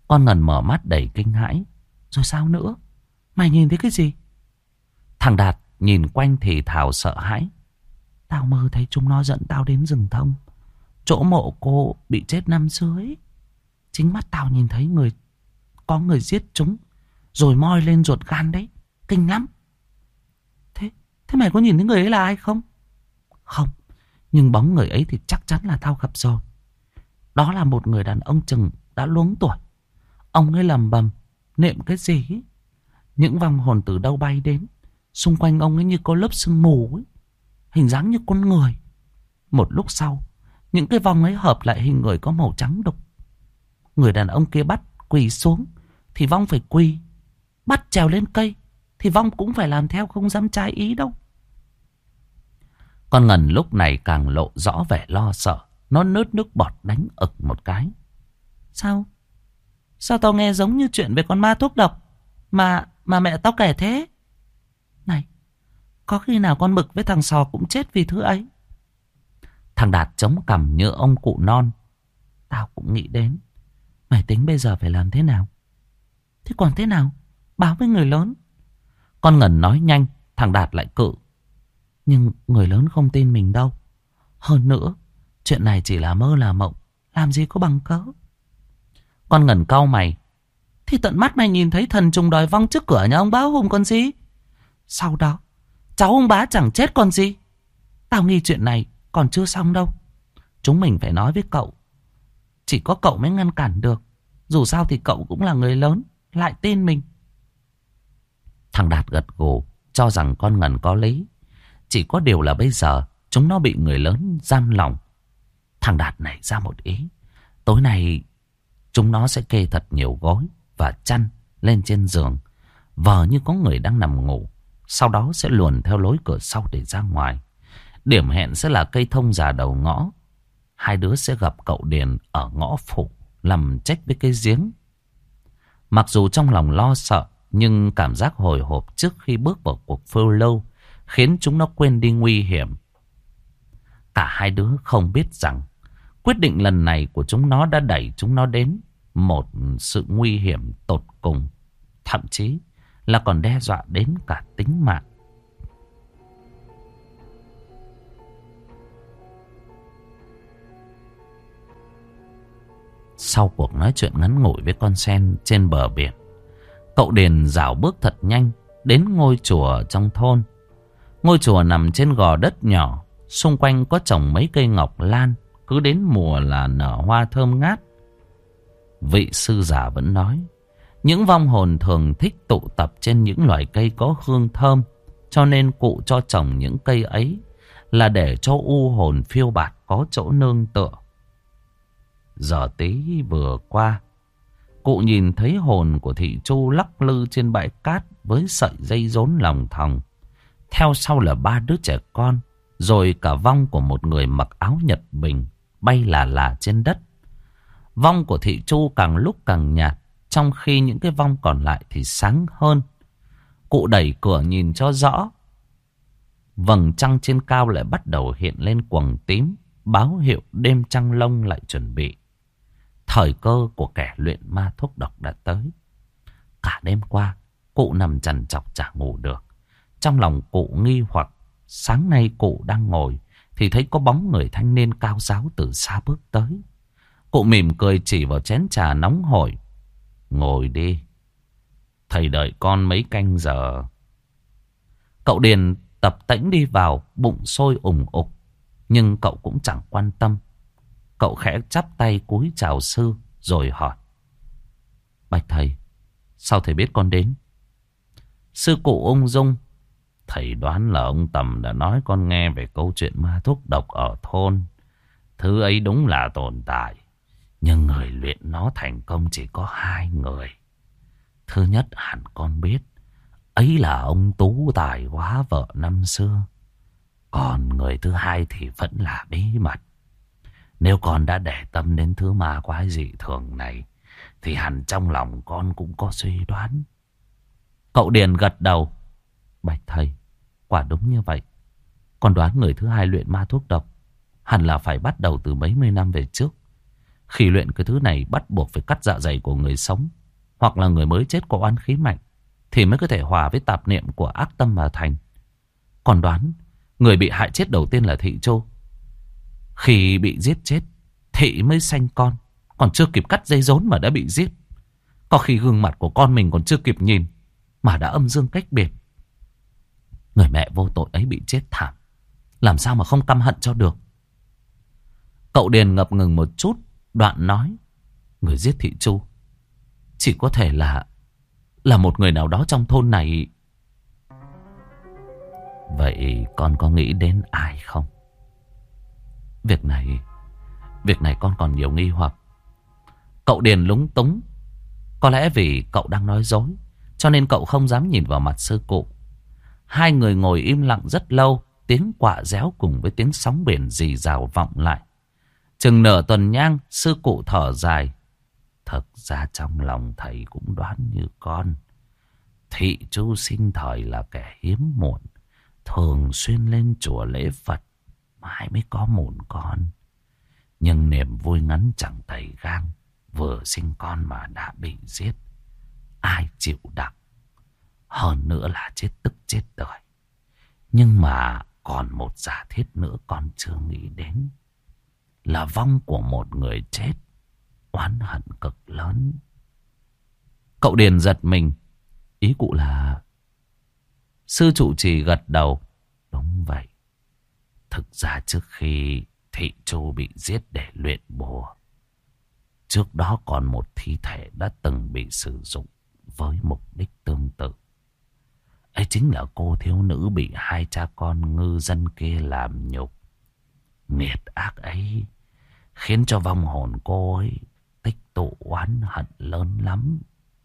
A: Con Ngân mở mắt đầy kinh hãi. Rồi sao nữa? Mày nhìn thấy cái gì? Thằng Đạt nhìn quanh thì thào sợ hãi. Tao mơ thấy chúng nó dẫn tao đến rừng thông, chỗ mộ cô bị chết năm xưa ấy. Chính mắt tao nhìn thấy có người giết chúng, rồi moi lên ruột gan đấy. Kinh lắm. Thế mày có nhìn thấy người ấy là ai không? Không, nhưng bóng người ấy thì chắc chắn là tao gặp rồi. Đó là một người đàn ông chừng đã luống tuổi. Ông ấy lầm bầm niệm cái gì ấy. Những vong hồn từ đâu bay đến, xung quanh ông ấy như có lớp sương mù ấy, hình dáng như con người. Một lúc sau, những cái vong ấy hợp lại hình người có màu trắng đục. Người đàn ông kia bắt quỳ xuống thì vong phải quỳ, bắt trèo lên cây thì vong cũng phải làm theo, không dám trái ý đâu. Con Ngân lúc này càng lộ rõ vẻ lo sợ. Nó nớt nước bọt đánh ực một cái. Sao tao nghe giống như chuyện về con ma thuốc độc mà mẹ tao kể thế? Này, có khi nào con Mực với thằng Sò cũng chết vì thứ ấy? Thằng Đạt chống cằm như ông cụ non. Tao cũng nghĩ đến. Mày tính bây giờ phải làm thế nào? Thế còn thế nào? Báo với người lớn. Con Ngân nói nhanh. Thằng Đạt lại cự. Nhưng người lớn không tin mình đâu. Hơn nữa, chuyện này chỉ là mơ là mộng, làm gì có bằng cớ. Con Ngân cau mày. Thì tận mắt mày nhìn thấy thần trùng đòi vong trước cửa nhà ông bá Hùng còn gì. Sau đó cháu ông bá chẳng chết còn gì. Tao nghi chuyện này còn chưa xong đâu. Chúng mình phải nói với cậu. Chỉ có cậu mới ngăn cản được. Dù sao thì cậu cũng là người lớn, lại tin mình. Thằng Đạt gật gù, cho rằng con Ngân có lý. Chỉ có điều là bây giờ chúng nó bị người lớn giam lỏng. Thằng Đạt nảy ra một ý. Tối nay chúng nó sẽ kê thật nhiều gối và chăn lên trên giường, vờ như có người đang nằm ngủ. Sau đó sẽ luồn theo lối cửa sau để ra ngoài. Điểm hẹn sẽ là cây thông già đầu ngõ. Hai đứa sẽ gặp cậu Điền ở ngõ phụ, làm trách với cây giếng. Mặc dù trong lòng lo sợ, nhưng cảm giác hồi hộp trước khi bước vào cuộc phiêu lưu khiến chúng nó quên đi nguy hiểm. Cả hai đứa không biết rằng quyết định lần này của chúng nó đã đẩy chúng nó đến một sự nguy hiểm tột cùng, thậm chí là còn đe dọa đến cả tính mạng. Sau cuộc nói chuyện ngắn ngủi với con sen trên bờ biển, cậu Điền dạo bước thật nhanh đến ngôi chùa trong thôn. Ngôi chùa nằm trên gò đất nhỏ, xung quanh có trồng mấy cây ngọc lan, cứ đến mùa là nở hoa thơm ngát. Vị sư già vẫn nói, những vong hồn thường thích tụ tập trên những loài cây có hương thơm, cho nên cụ cho trồng những cây ấy là để cho u hồn phiêu bạt có chỗ nương tựa. Giờ tí vừa qua, cụ nhìn thấy hồn của thị Chu lắc lư trên bãi cát với sợi dây rốn lòng thòng. Theo sau là 3 đứa trẻ con, rồi cả vong của một người mặc áo Nhật Bình bay là trên đất. Vong của thị Chu càng lúc càng nhạt, trong khi những cái vong còn lại thì sáng hơn. Cụ đẩy cửa nhìn cho rõ. Vầng trăng trên cao lại bắt đầu hiện lên quầng tím, báo hiệu đêm trăng lông lại chuẩn bị. Thời cơ của kẻ luyện ma thuốc độc đã tới. Cả đêm qua, cụ nằm trằn trọc chả ngủ được. Trong lòng cụ nghi hoặc, sáng nay cụ đang ngồi thì thấy có bóng người thanh niên cao ráo từ xa bước tới. Cụ mỉm cười chỉ vào chén trà nóng hổi. Ngồi đi, thầy đợi con mấy canh giờ. Cậu Điền tập tễnh đi vào, bụng sôi ủng ục, nhưng cậu cũng chẳng quan tâm. Cậu khẽ chắp tay cúi chào sư rồi hỏi. Bạch thầy, sao thầy biết con đến? Sư cụ ung dung. Thầy đoán là ông Tầm đã nói con nghe về câu chuyện ma thuốc độc ở thôn. Thứ ấy đúng là tồn tại, nhưng người luyện nó thành công chỉ có 2 người. Thứ nhất hẳn con biết, ấy là ông Tú tài quá vợ năm xưa. Còn người thứ hai thì vẫn là bí mật. Nếu con đã để tâm đến thứ ma quái dị thường này, thì hẳn trong lòng con cũng có suy đoán. Cậu Điền gật đầu. Bạch thầy, quả đúng như vậy. Con đoán người thứ hai luyện ma thuốc độc hẳn là phải bắt đầu từ mấy mươi năm về trước. Khi luyện cái thứ này bắt buộc phải cắt dạ dày của người sống, hoặc là người mới chết có oán khí mạnh, thì mới có thể hòa với tạp niệm của ác tâm mà thành. Còn đoán, người bị hại chết đầu tiên là Thị Trô. Khi bị giết chết, Thị mới sanh con, còn chưa kịp cắt dây rốn mà đã bị giết. Có khi gương mặt của con mình còn chưa kịp nhìn mà đã âm dương cách biệt. Người mẹ vô tội ấy bị chết thảm, làm sao mà không căm hận cho được. Cậu Điền ngập ngừng một chút, đoạn nói: người giết Thị Chu chỉ có thể là một người nào đó trong thôn này. Vậy con có nghĩ đến ai không? Việc này con còn nhiều nghi hoặc. Cậu Điền lúng túng. Có lẽ vì cậu đang nói dối, cho nên cậu không dám nhìn vào mặt sư cụ. Hai người ngồi im lặng rất lâu. Tiếng quạ réo cùng với tiếng sóng biển rì rào vọng lại. Chừng nửa tuần nhang, sư cụ thở dài: thực ra trong lòng thầy cũng đoán như con. Thị Chu sinh thời là kẻ hiếm muộn, thường xuyên lên chùa lễ Phật, mãi mới có mụn con. Nhưng niềm vui ngắn chẳng tày gang, vừa sinh con mà đã bị giết, ai chịu đặng. Hơn nữa là chết tức chết đời. Nhưng mà còn một giả thiết nữa con chưa nghĩ đến, là vong của một người chết, oán hận cực lớn. Cậu Điền giật mình. Ý cụ là... Sư trụ trì gật đầu. Đúng vậy. Thực ra trước khi Thị Chu bị giết để luyện bùa, trước đó còn một thi thể đã từng bị sử dụng với mục đích tương tự. Ấy chính là cô thiếu nữ bị hai cha con ngư dân kia làm nhục. Nghiệt ác ấy khiến cho vong hồn cô ấy tích tụ oán hận lớn lắm.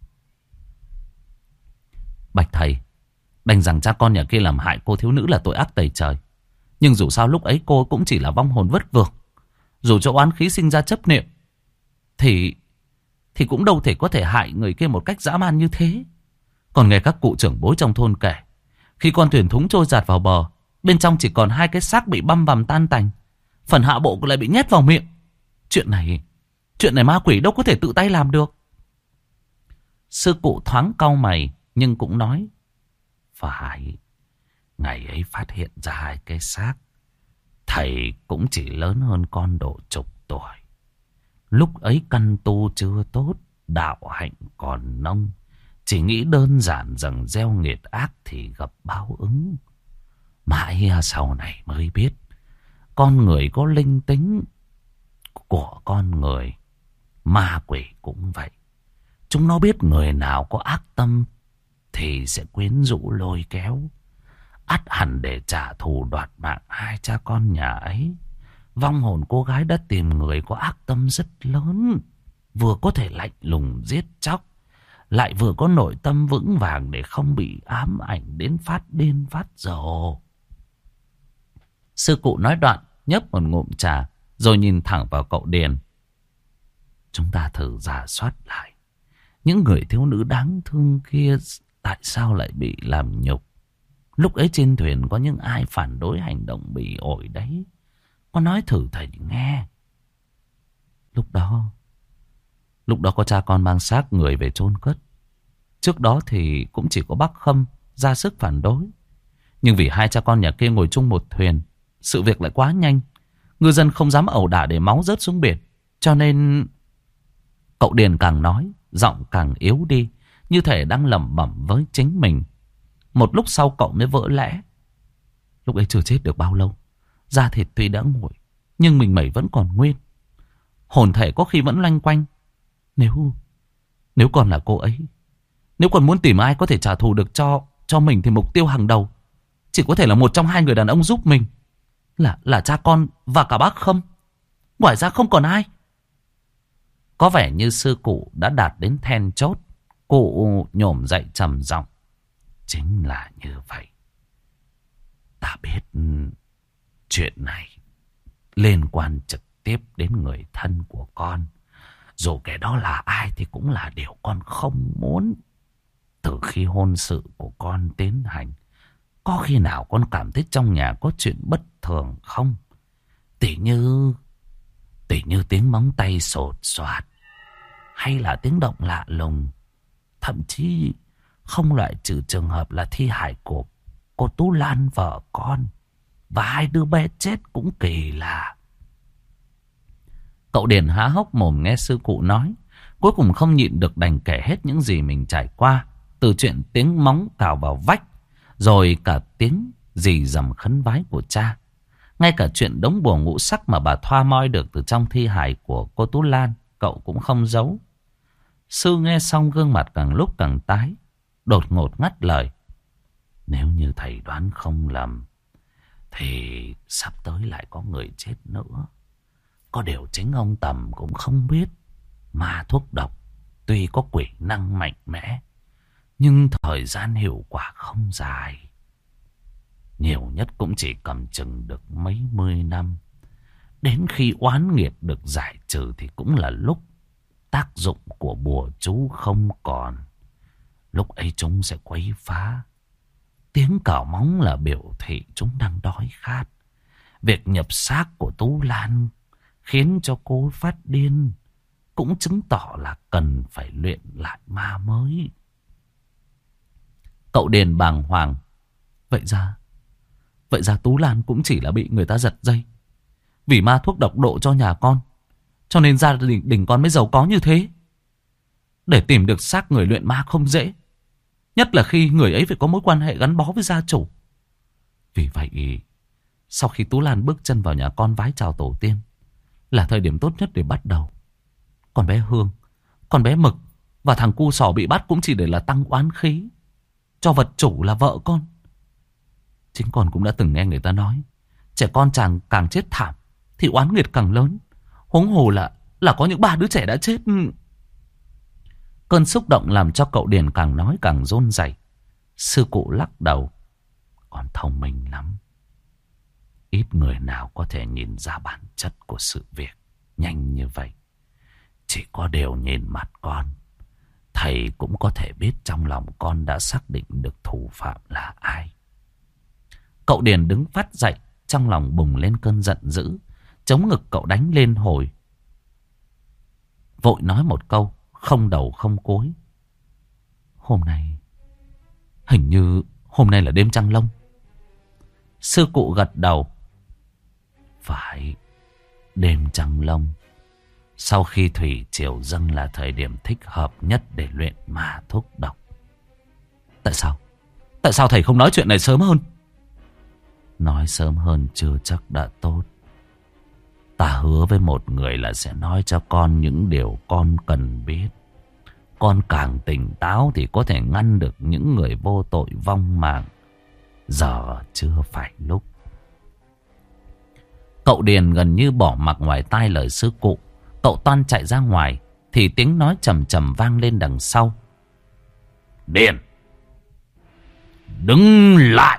A: Bạch thầy, đành rằng cha con nhà kia làm hại cô thiếu nữ là tội ác tày trời. Nhưng dù sao lúc ấy cô cũng chỉ là vong hồn vất vưởng. Dù cho oán khí sinh ra chấp niệm, thì cũng đâu thể có thể hại người kia một cách dã man như thế. Còn nghe các cụ trưởng bối trong thôn kể, khi con thuyền thúng trôi dạt vào bờ, bên trong chỉ còn hai cái xác bị băm vằm tan tành, phần hạ bộ lại bị nhét vào miệng. Chuyện này ma quỷ đâu có thể tự tay làm được. Sư cụ thoáng cau mày, nhưng cũng nói: phải, ngày ấy phát hiện ra hai cái xác, thầy cũng chỉ lớn hơn con độ chục tuổi. Lúc ấy căn tu chưa tốt, đạo hạnh còn nông, chỉ nghĩ đơn giản rằng gieo nghiệt ác thì gặp báo ứng. Mãi sau này mới biết, con người có linh tính của con người, ma quỷ cũng vậy. Chúng nó biết người nào có ác tâm thì sẽ quyến rũ lôi kéo, ắt hẳn để trả thù đoạt mạng hai cha con nhà ấy. Vong hồn cô gái đã tìm người có ác tâm rất lớn, vừa có thể lạnh lùng giết chóc, lại vừa có nội tâm vững vàng để không bị ám ảnh đến phát điên phát rồ. Sư cụ nói đoạn, nhấp một ngụm trà, rồi nhìn thẳng vào cậu Điền. Chúng ta thử rà soát lại, những người thiếu nữ đáng thương kia tại sao lại bị làm nhục? Lúc ấy trên thuyền có những ai phản đối hành động bị ổi đấy? Con nói thử thầy nghe. Lúc đó có cha con mang xác người về chôn cất. Trước đó thì cũng chỉ có bác Khâm ra sức phản đối. Nhưng vì hai cha con nhà kia ngồi chung một thuyền, sự việc lại quá nhanh, ngư dân không dám ẩu đả để máu rớt xuống biển. Cho nên... Cậu Điền càng nói, giọng càng yếu đi, như thể đang lẩm bẩm với chính mình. Một lúc sau cậu mới vỡ lẽ. Lúc ấy chưa chết được bao lâu, da thịt tuy đã nguội, nhưng mình mẩy vẫn còn nguyên. Hồn thể có khi vẫn loanh quanh. Nếu còn là cô ấy, nếu còn muốn tìm ai có thể trả thù được cho mình, thì mục tiêu hàng đầu chỉ có thể là một trong hai người đàn ông giúp mình, là cha con và cả bác Khâm. Ngoài ra không còn ai. Có vẻ như sư cụ đã đạt đến then chốt. Cụ nhổm dậy trầm giọng. Chính là như vậy. Ta biết chuyện này liên quan trực tiếp đến người thân của con. Dù kẻ đó là ai thì cũng là điều con không muốn. Từ khi hôn sự của con tiến hành, có khi nào con cảm thấy trong nhà có chuyện bất thường không? Tỉ Tỉ như tiếng móng tay sột soạt, hay là tiếng động lạ lùng. Thậm chí không loại trừ trường hợp là thi hài của cô Tú Lan vợ con. Và hai đứa bé chết cũng kỳ lạ. Cậu Điền há hốc mồm nghe sư cụ nói. Cuối cùng không nhịn được đành kể hết những gì mình trải qua. Từ chuyện tiếng móng cào vào vách, rồi cả tiếng rì rầm khấn vái của cha. Ngay cả chuyện đống bùa ngũ sắc mà bà thoa moi được từ trong thi hài của cô Tú Lan, cậu cũng không giấu. Sư nghe xong gương mặt càng lúc càng tái, đột ngột ngắt lời. Nếu như thầy đoán không lầm, thì sắp tới lại có người chết nữa. Có điều chính ông Tầm cũng không biết. Ma thuốc độc tuy có quỷ năng mạnh mẽ, nhưng thời gian hiệu quả không dài. Nhiều nhất cũng chỉ cầm chừng được mấy mươi năm. Đến khi oán nghiệt được giải trừ thì cũng là lúc tác dụng của bùa chú không còn. Lúc ấy chúng sẽ quấy phá. Tiếng cào móng là biểu thị chúng đang đói khát. Việc nhập xác của Tú Lan khiến cho cô phát điên, cũng chứng tỏ là cần phải luyện lại ma mới. Cậu Điền bàng hoàng. Vậy ra Tú Lan cũng chỉ là bị người ta giật dây. Vì ma thuốc độc độ cho nhà con, cho nên gia đình con mới giàu có như thế. Để tìm được xác người luyện ma không dễ, nhất là khi người ấy phải có mối quan hệ gắn bó với gia chủ. Vì vậy, sau khi Tú Lan bước chân vào nhà con vái chào tổ tiên, là thời điểm tốt nhất để bắt đầu. Còn bé Hương, con bé Mực và thằng cu sò bị bắt cũng chỉ để là tăng oán khí cho vật chủ là vợ con. Chính con cũng đã từng nghe người ta nói, trẻ con càng chết thảm thì oán nghiệt càng lớn. Huống hồ là có những 3 đứa trẻ đã chết. Cơn xúc động làm cho cậu Điền càng nói càng run rẩy. Sư cụ lắc đầu. Con thông minh lắm. Ít người nào có thể nhìn ra bản chất của sự việc nhanh như vậy. Chỉ có điều nhìn mặt con, thầy cũng có thể biết trong lòng con đã xác định được thủ phạm là ai. Cậu Điền đứng phát dậy, trong lòng bùng lên cơn giận dữ. Chống ngực cậu đánh lên hồi, vội nói một câu không đầu không cuối. Hình như hôm nay là đêm trăng lông. Sư cụ gật đầu. Phải, đêm trăng lông. Sau khi thủy triều dâng là thời điểm thích hợp nhất để luyện ma thuốc độc. Tại sao thầy không nói chuyện này sớm hơn? Nói sớm hơn chưa chắc đã tốt. Ta hứa với một người là sẽ nói cho con những điều con cần biết. Con càng tỉnh táo thì có thể ngăn được những người vô tội vong mạng. Giờ chưa phải lúc. Cậu Điền gần như bỏ mặc ngoài tai lời sư cụ. Cậu toan chạy ra ngoài thì tiếng nói trầm trầm vang lên đằng sau. Điền, đứng lại!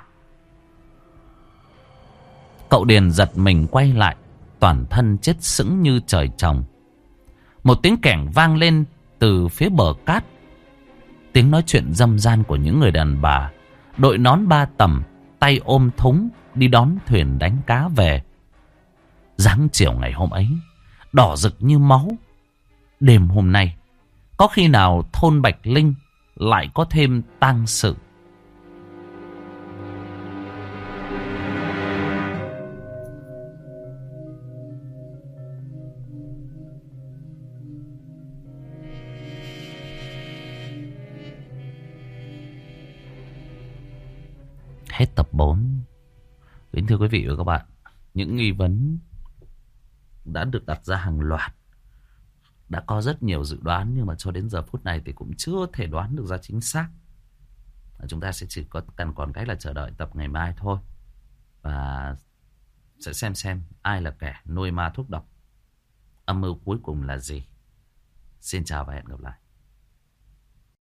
A: Cậu Điền giật mình quay lại, toàn thân chết sững như trời trồng. Một tiếng kẻng vang lên từ phía bờ cát. Tiếng nói chuyện râm ran của những người đàn bà đội nón 3 tầm, tay ôm thúng đi đón thuyền đánh cá về. Dáng chiều ngày hôm ấy đỏ rực như máu. Đêm hôm nay có khi nào thôn Bạch Linh lại có thêm tang sự. Hết tập 4. Kính thưa quý vị và các bạn, những nghi vấn đã được đặt ra hàng loạt. Đã có rất nhiều dự đoán, nhưng mà cho đến giờ phút này thì cũng chưa thể đoán được ra chính xác. Chúng ta sẽ chỉ còn cách là chờ đợi tập ngày mai thôi. Và sẽ xem ai là kẻ nuôi ma thuốc độc. Âm mưu cuối cùng là gì. Xin chào và hẹn gặp lại.